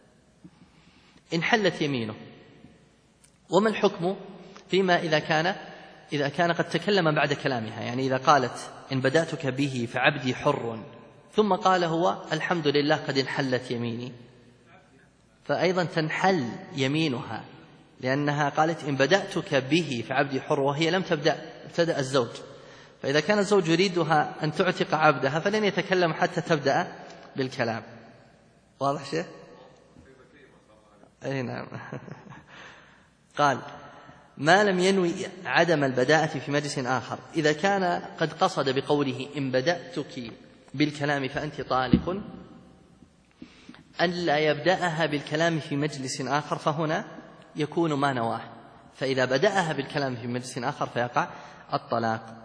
انحلت يمينه. وما الحكم فيما إذا كان قد تكلم بعد كلامها؟ يعني إذا قالت إن بدأتك به فعبدي حر، ثم قال هو الحمد لله قد انحلت يميني، فأيضا تنحل يمينها، لأنها قالت إن بدأتك به فعبدي حر، وهي لم ابتدأ الزوج. فإذا كان الزوج يريدها أن تعتق عبدها فلن يتكلم حتى تبدأ بالكلام. واضح شيء؟ أي نعم. قال ما لم ينوي عدم البداءة في مجلس آخر، إذا كان قد قصد بقوله إن بدأتك بالكلام فأنت طالق أن لا يبدأها بالكلام في مجلس آخر، فهنا يكون ما نواه، فإذا بدأها بالكلام في مجلس آخر فيقع الطلاق.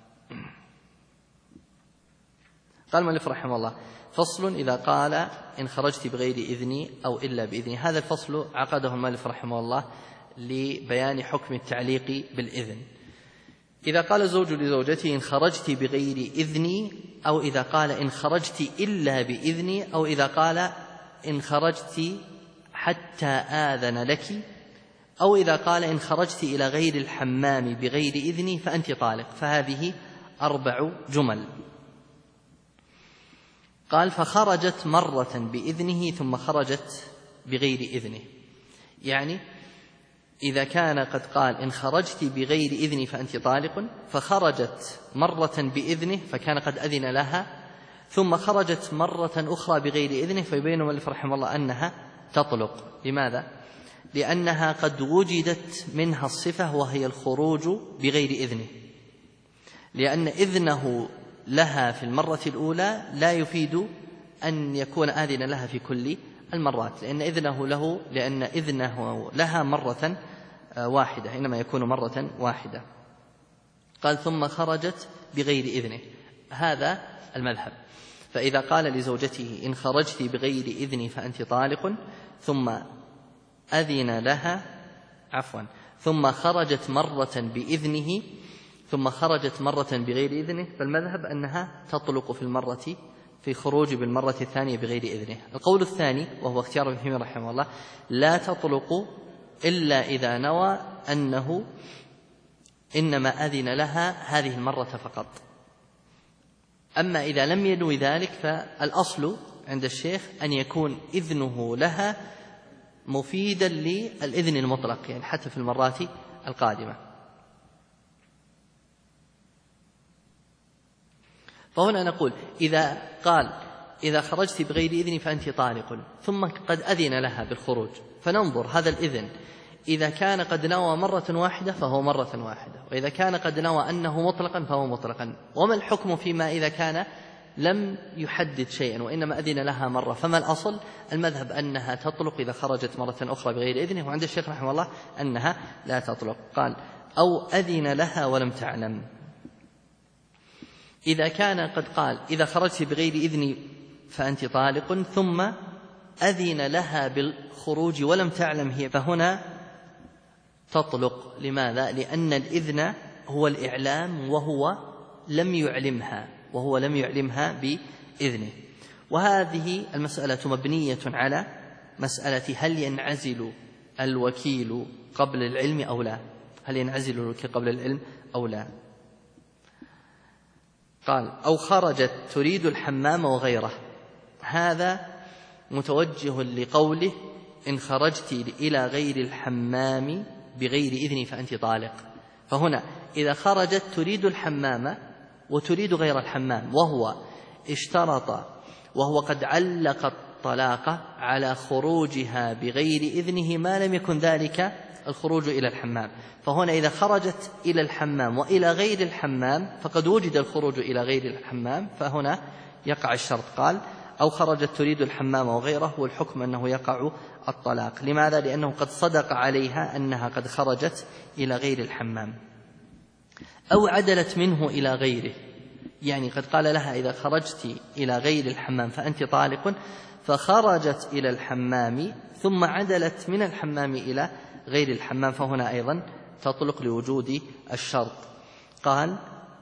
قال المؤلف رحمه الله: فصل: إذا قال إن خرجت بغير إذني أو إلا بإذني. هذا الفصل عقده المؤلف رحمه الله لبيان حكم التعليق بالإذن. إذا قال الزوج لزوجته إن خرجت بغير إذني، أو إذا قال إن خرجت إلا بإذني، أو إذا قال إن خرجت حتى آذن لك، أو إذا قال إن خرجت إلى غير الحمام بغير إذني فأنت طالق، فهذه 4 جمل. قال فخرجت مرة بإذنه ثم خرجت بغير إذنه، يعني إذا كان قد قال إن خرجت بغير إذني فأنت طالق، فخرجت مرة بإذنه فكان قد أذن لها، ثم خرجت مرة أخرى بغير إذنه، فيبين المؤلف رحمه الله أنها تطلق. لماذا؟ لأنها قد وجدت منها الصفة وهي الخروج بغير إذنه، لأن إذنه لها في المرة الأولى لا يفيد أن يكون آذنا لها في كل المرات، لأن إذنه لها مرة واحدة، إنما يكون مرة واحدة. قال ثم خرجت بغير إذنه، هذا المذهب. فإذا قال لزوجته إن خرجت بغير إذني فأنت طالق، ثم أذن لها ثم خرجت مرة بإذنه ثم خرجت مرة بغير إذنه، فالمذهب أنها تطلق في خروج بالمرة الثانية بغير إذنه. القول الثاني وهو اختيار ابن تيمية رحمه الله: لا تطلق إلا إذا نوى أنه إنما أذن لها هذه المرة فقط. أما إذا لم ينوي ذلك فالأصل عند الشيخ أن يكون إذنه لها مفيدا للإذن المطلق، يعني حتى في المرات القادمة. فهنا نقول إذا قال: إذا خرجت بغير إذن فأنت طالق، ثم قد أذن لها بالخروج، فننظر هذا الإذن إذا كان قد نوى مرة واحدة فهو مرة واحدة، وإذا كان قد نوى أنه مطلقا فهو مطلقا. وما الحكم فيما إذا كان لم يحدد شيئا وإنما أذن لها مرة؟ فما الأصل؟ المذهب أنها تطلق إذا خرجت مرة أخرى بغير إذنه، وعند الشيخ رحمه الله أنها لا تطلق. قال: أو أذن لها ولم تعلم. إذا كان قد قال: إذا خرجت بغير إذني فأنت طالق، ثم أذن لها بالخروج ولم تعلم هي، فهنا تطلق. لماذا؟ لأن الإذن هو الإعلام وهو لم يعلمها بإذنه. وهذه المسألة مبنية على مسألة: هل ينعزل الوكيل قبل العلم أو لا؟ هل ينعزل الوكيل قبل العلم أو لا؟ قال: أو خرجت تريد الحمام وغيره. هذا متوجه لقوله: إن خرجت إلى غير الحمام بغير إذن فأنت طالق. فهنا إذا خرجت تريد الحمام وتريد غير الحمام، وهو اشترط وهو قد علق الطلاق على خروجها بغير إذنه ما لم يكن ذلك الخروج إلى الحمام، فهنا إذا خرجت إلى الحمام وإلى غير الحمام فقد وجد الخروج إلى غير الحمام، فهنا يقع الشرط. قال: أو خرجت تريد الحمام وغيره، والحكم أنه يقع الطلاق. لماذا؟ لأنه قد صدق عليها أنها قد خرجت إلى غير الحمام. أو عدلت منه إلى غيره، يعني قد قال لها: إذا خرجت إلى غير الحمام فأنت طالق، فخرجت إلى الحمام ثم عدلت من الحمام إلى غير الحمام، فهنا أيضا تطلق لوجود الشرط. قال: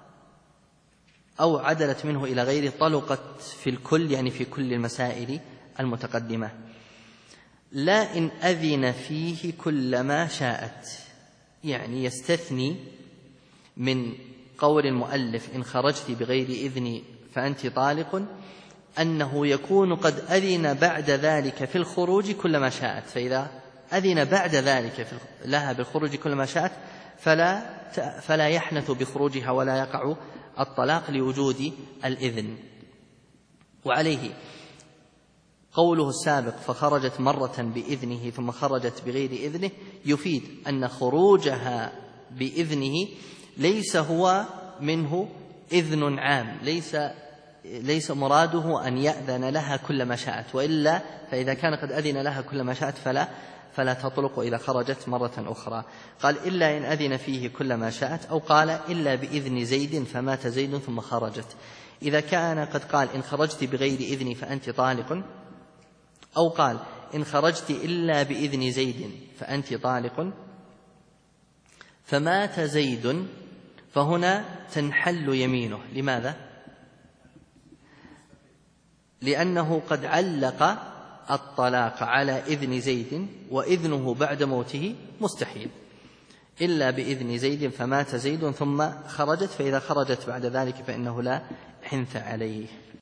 أو عدلت منه إلى غيره، طلقت في الكل، يعني في كل المسائل المتقدمة. لا إن أذن فيه كلما شاءت، يعني يستثني من قول المؤلف: إن خرجت بغير إذن فأنت طالق، أنه يكون قد أذن بعد ذلك في الخروج كلما شاءت. فإذا أذن بعد ذلك لها بالخروج كلما شاءت فلا يحنث بخروجها ولا يقع الطلاق لوجود الإذن. وعليه قوله السابق: فخرجت مرة بإذنه ثم خرجت بغير إذنه، يفيد أن خروجها بإذنه ليس هو منه إذن عام، ليس مراده أن يأذن لها كلما شاءت، وإلا فإذا كان قد أذن لها كلما شاءت فلا تطلق إذا خرجت مرة أخرى. قال: إلا إن أذن فيه كلما شاءت، أو قال: إلا بإذن زيد فمات زيد ثم خرجت. إذا كان قد قال: إن خرجت بغير إذني فأنت طالق، أو قال: إن خرجت إلا بإذن زيد فأنت طالق، فمات زيد، فهنا تنحل يمينه. لماذا؟ لأنه قد علق الطلاق على إذن زيد، وإذنه بعد موته مستحيل. إلا بإذن زيد فمات زيد ثم خرجت، فإذا خرجت بعد ذلك فإنه لا حنث عليه.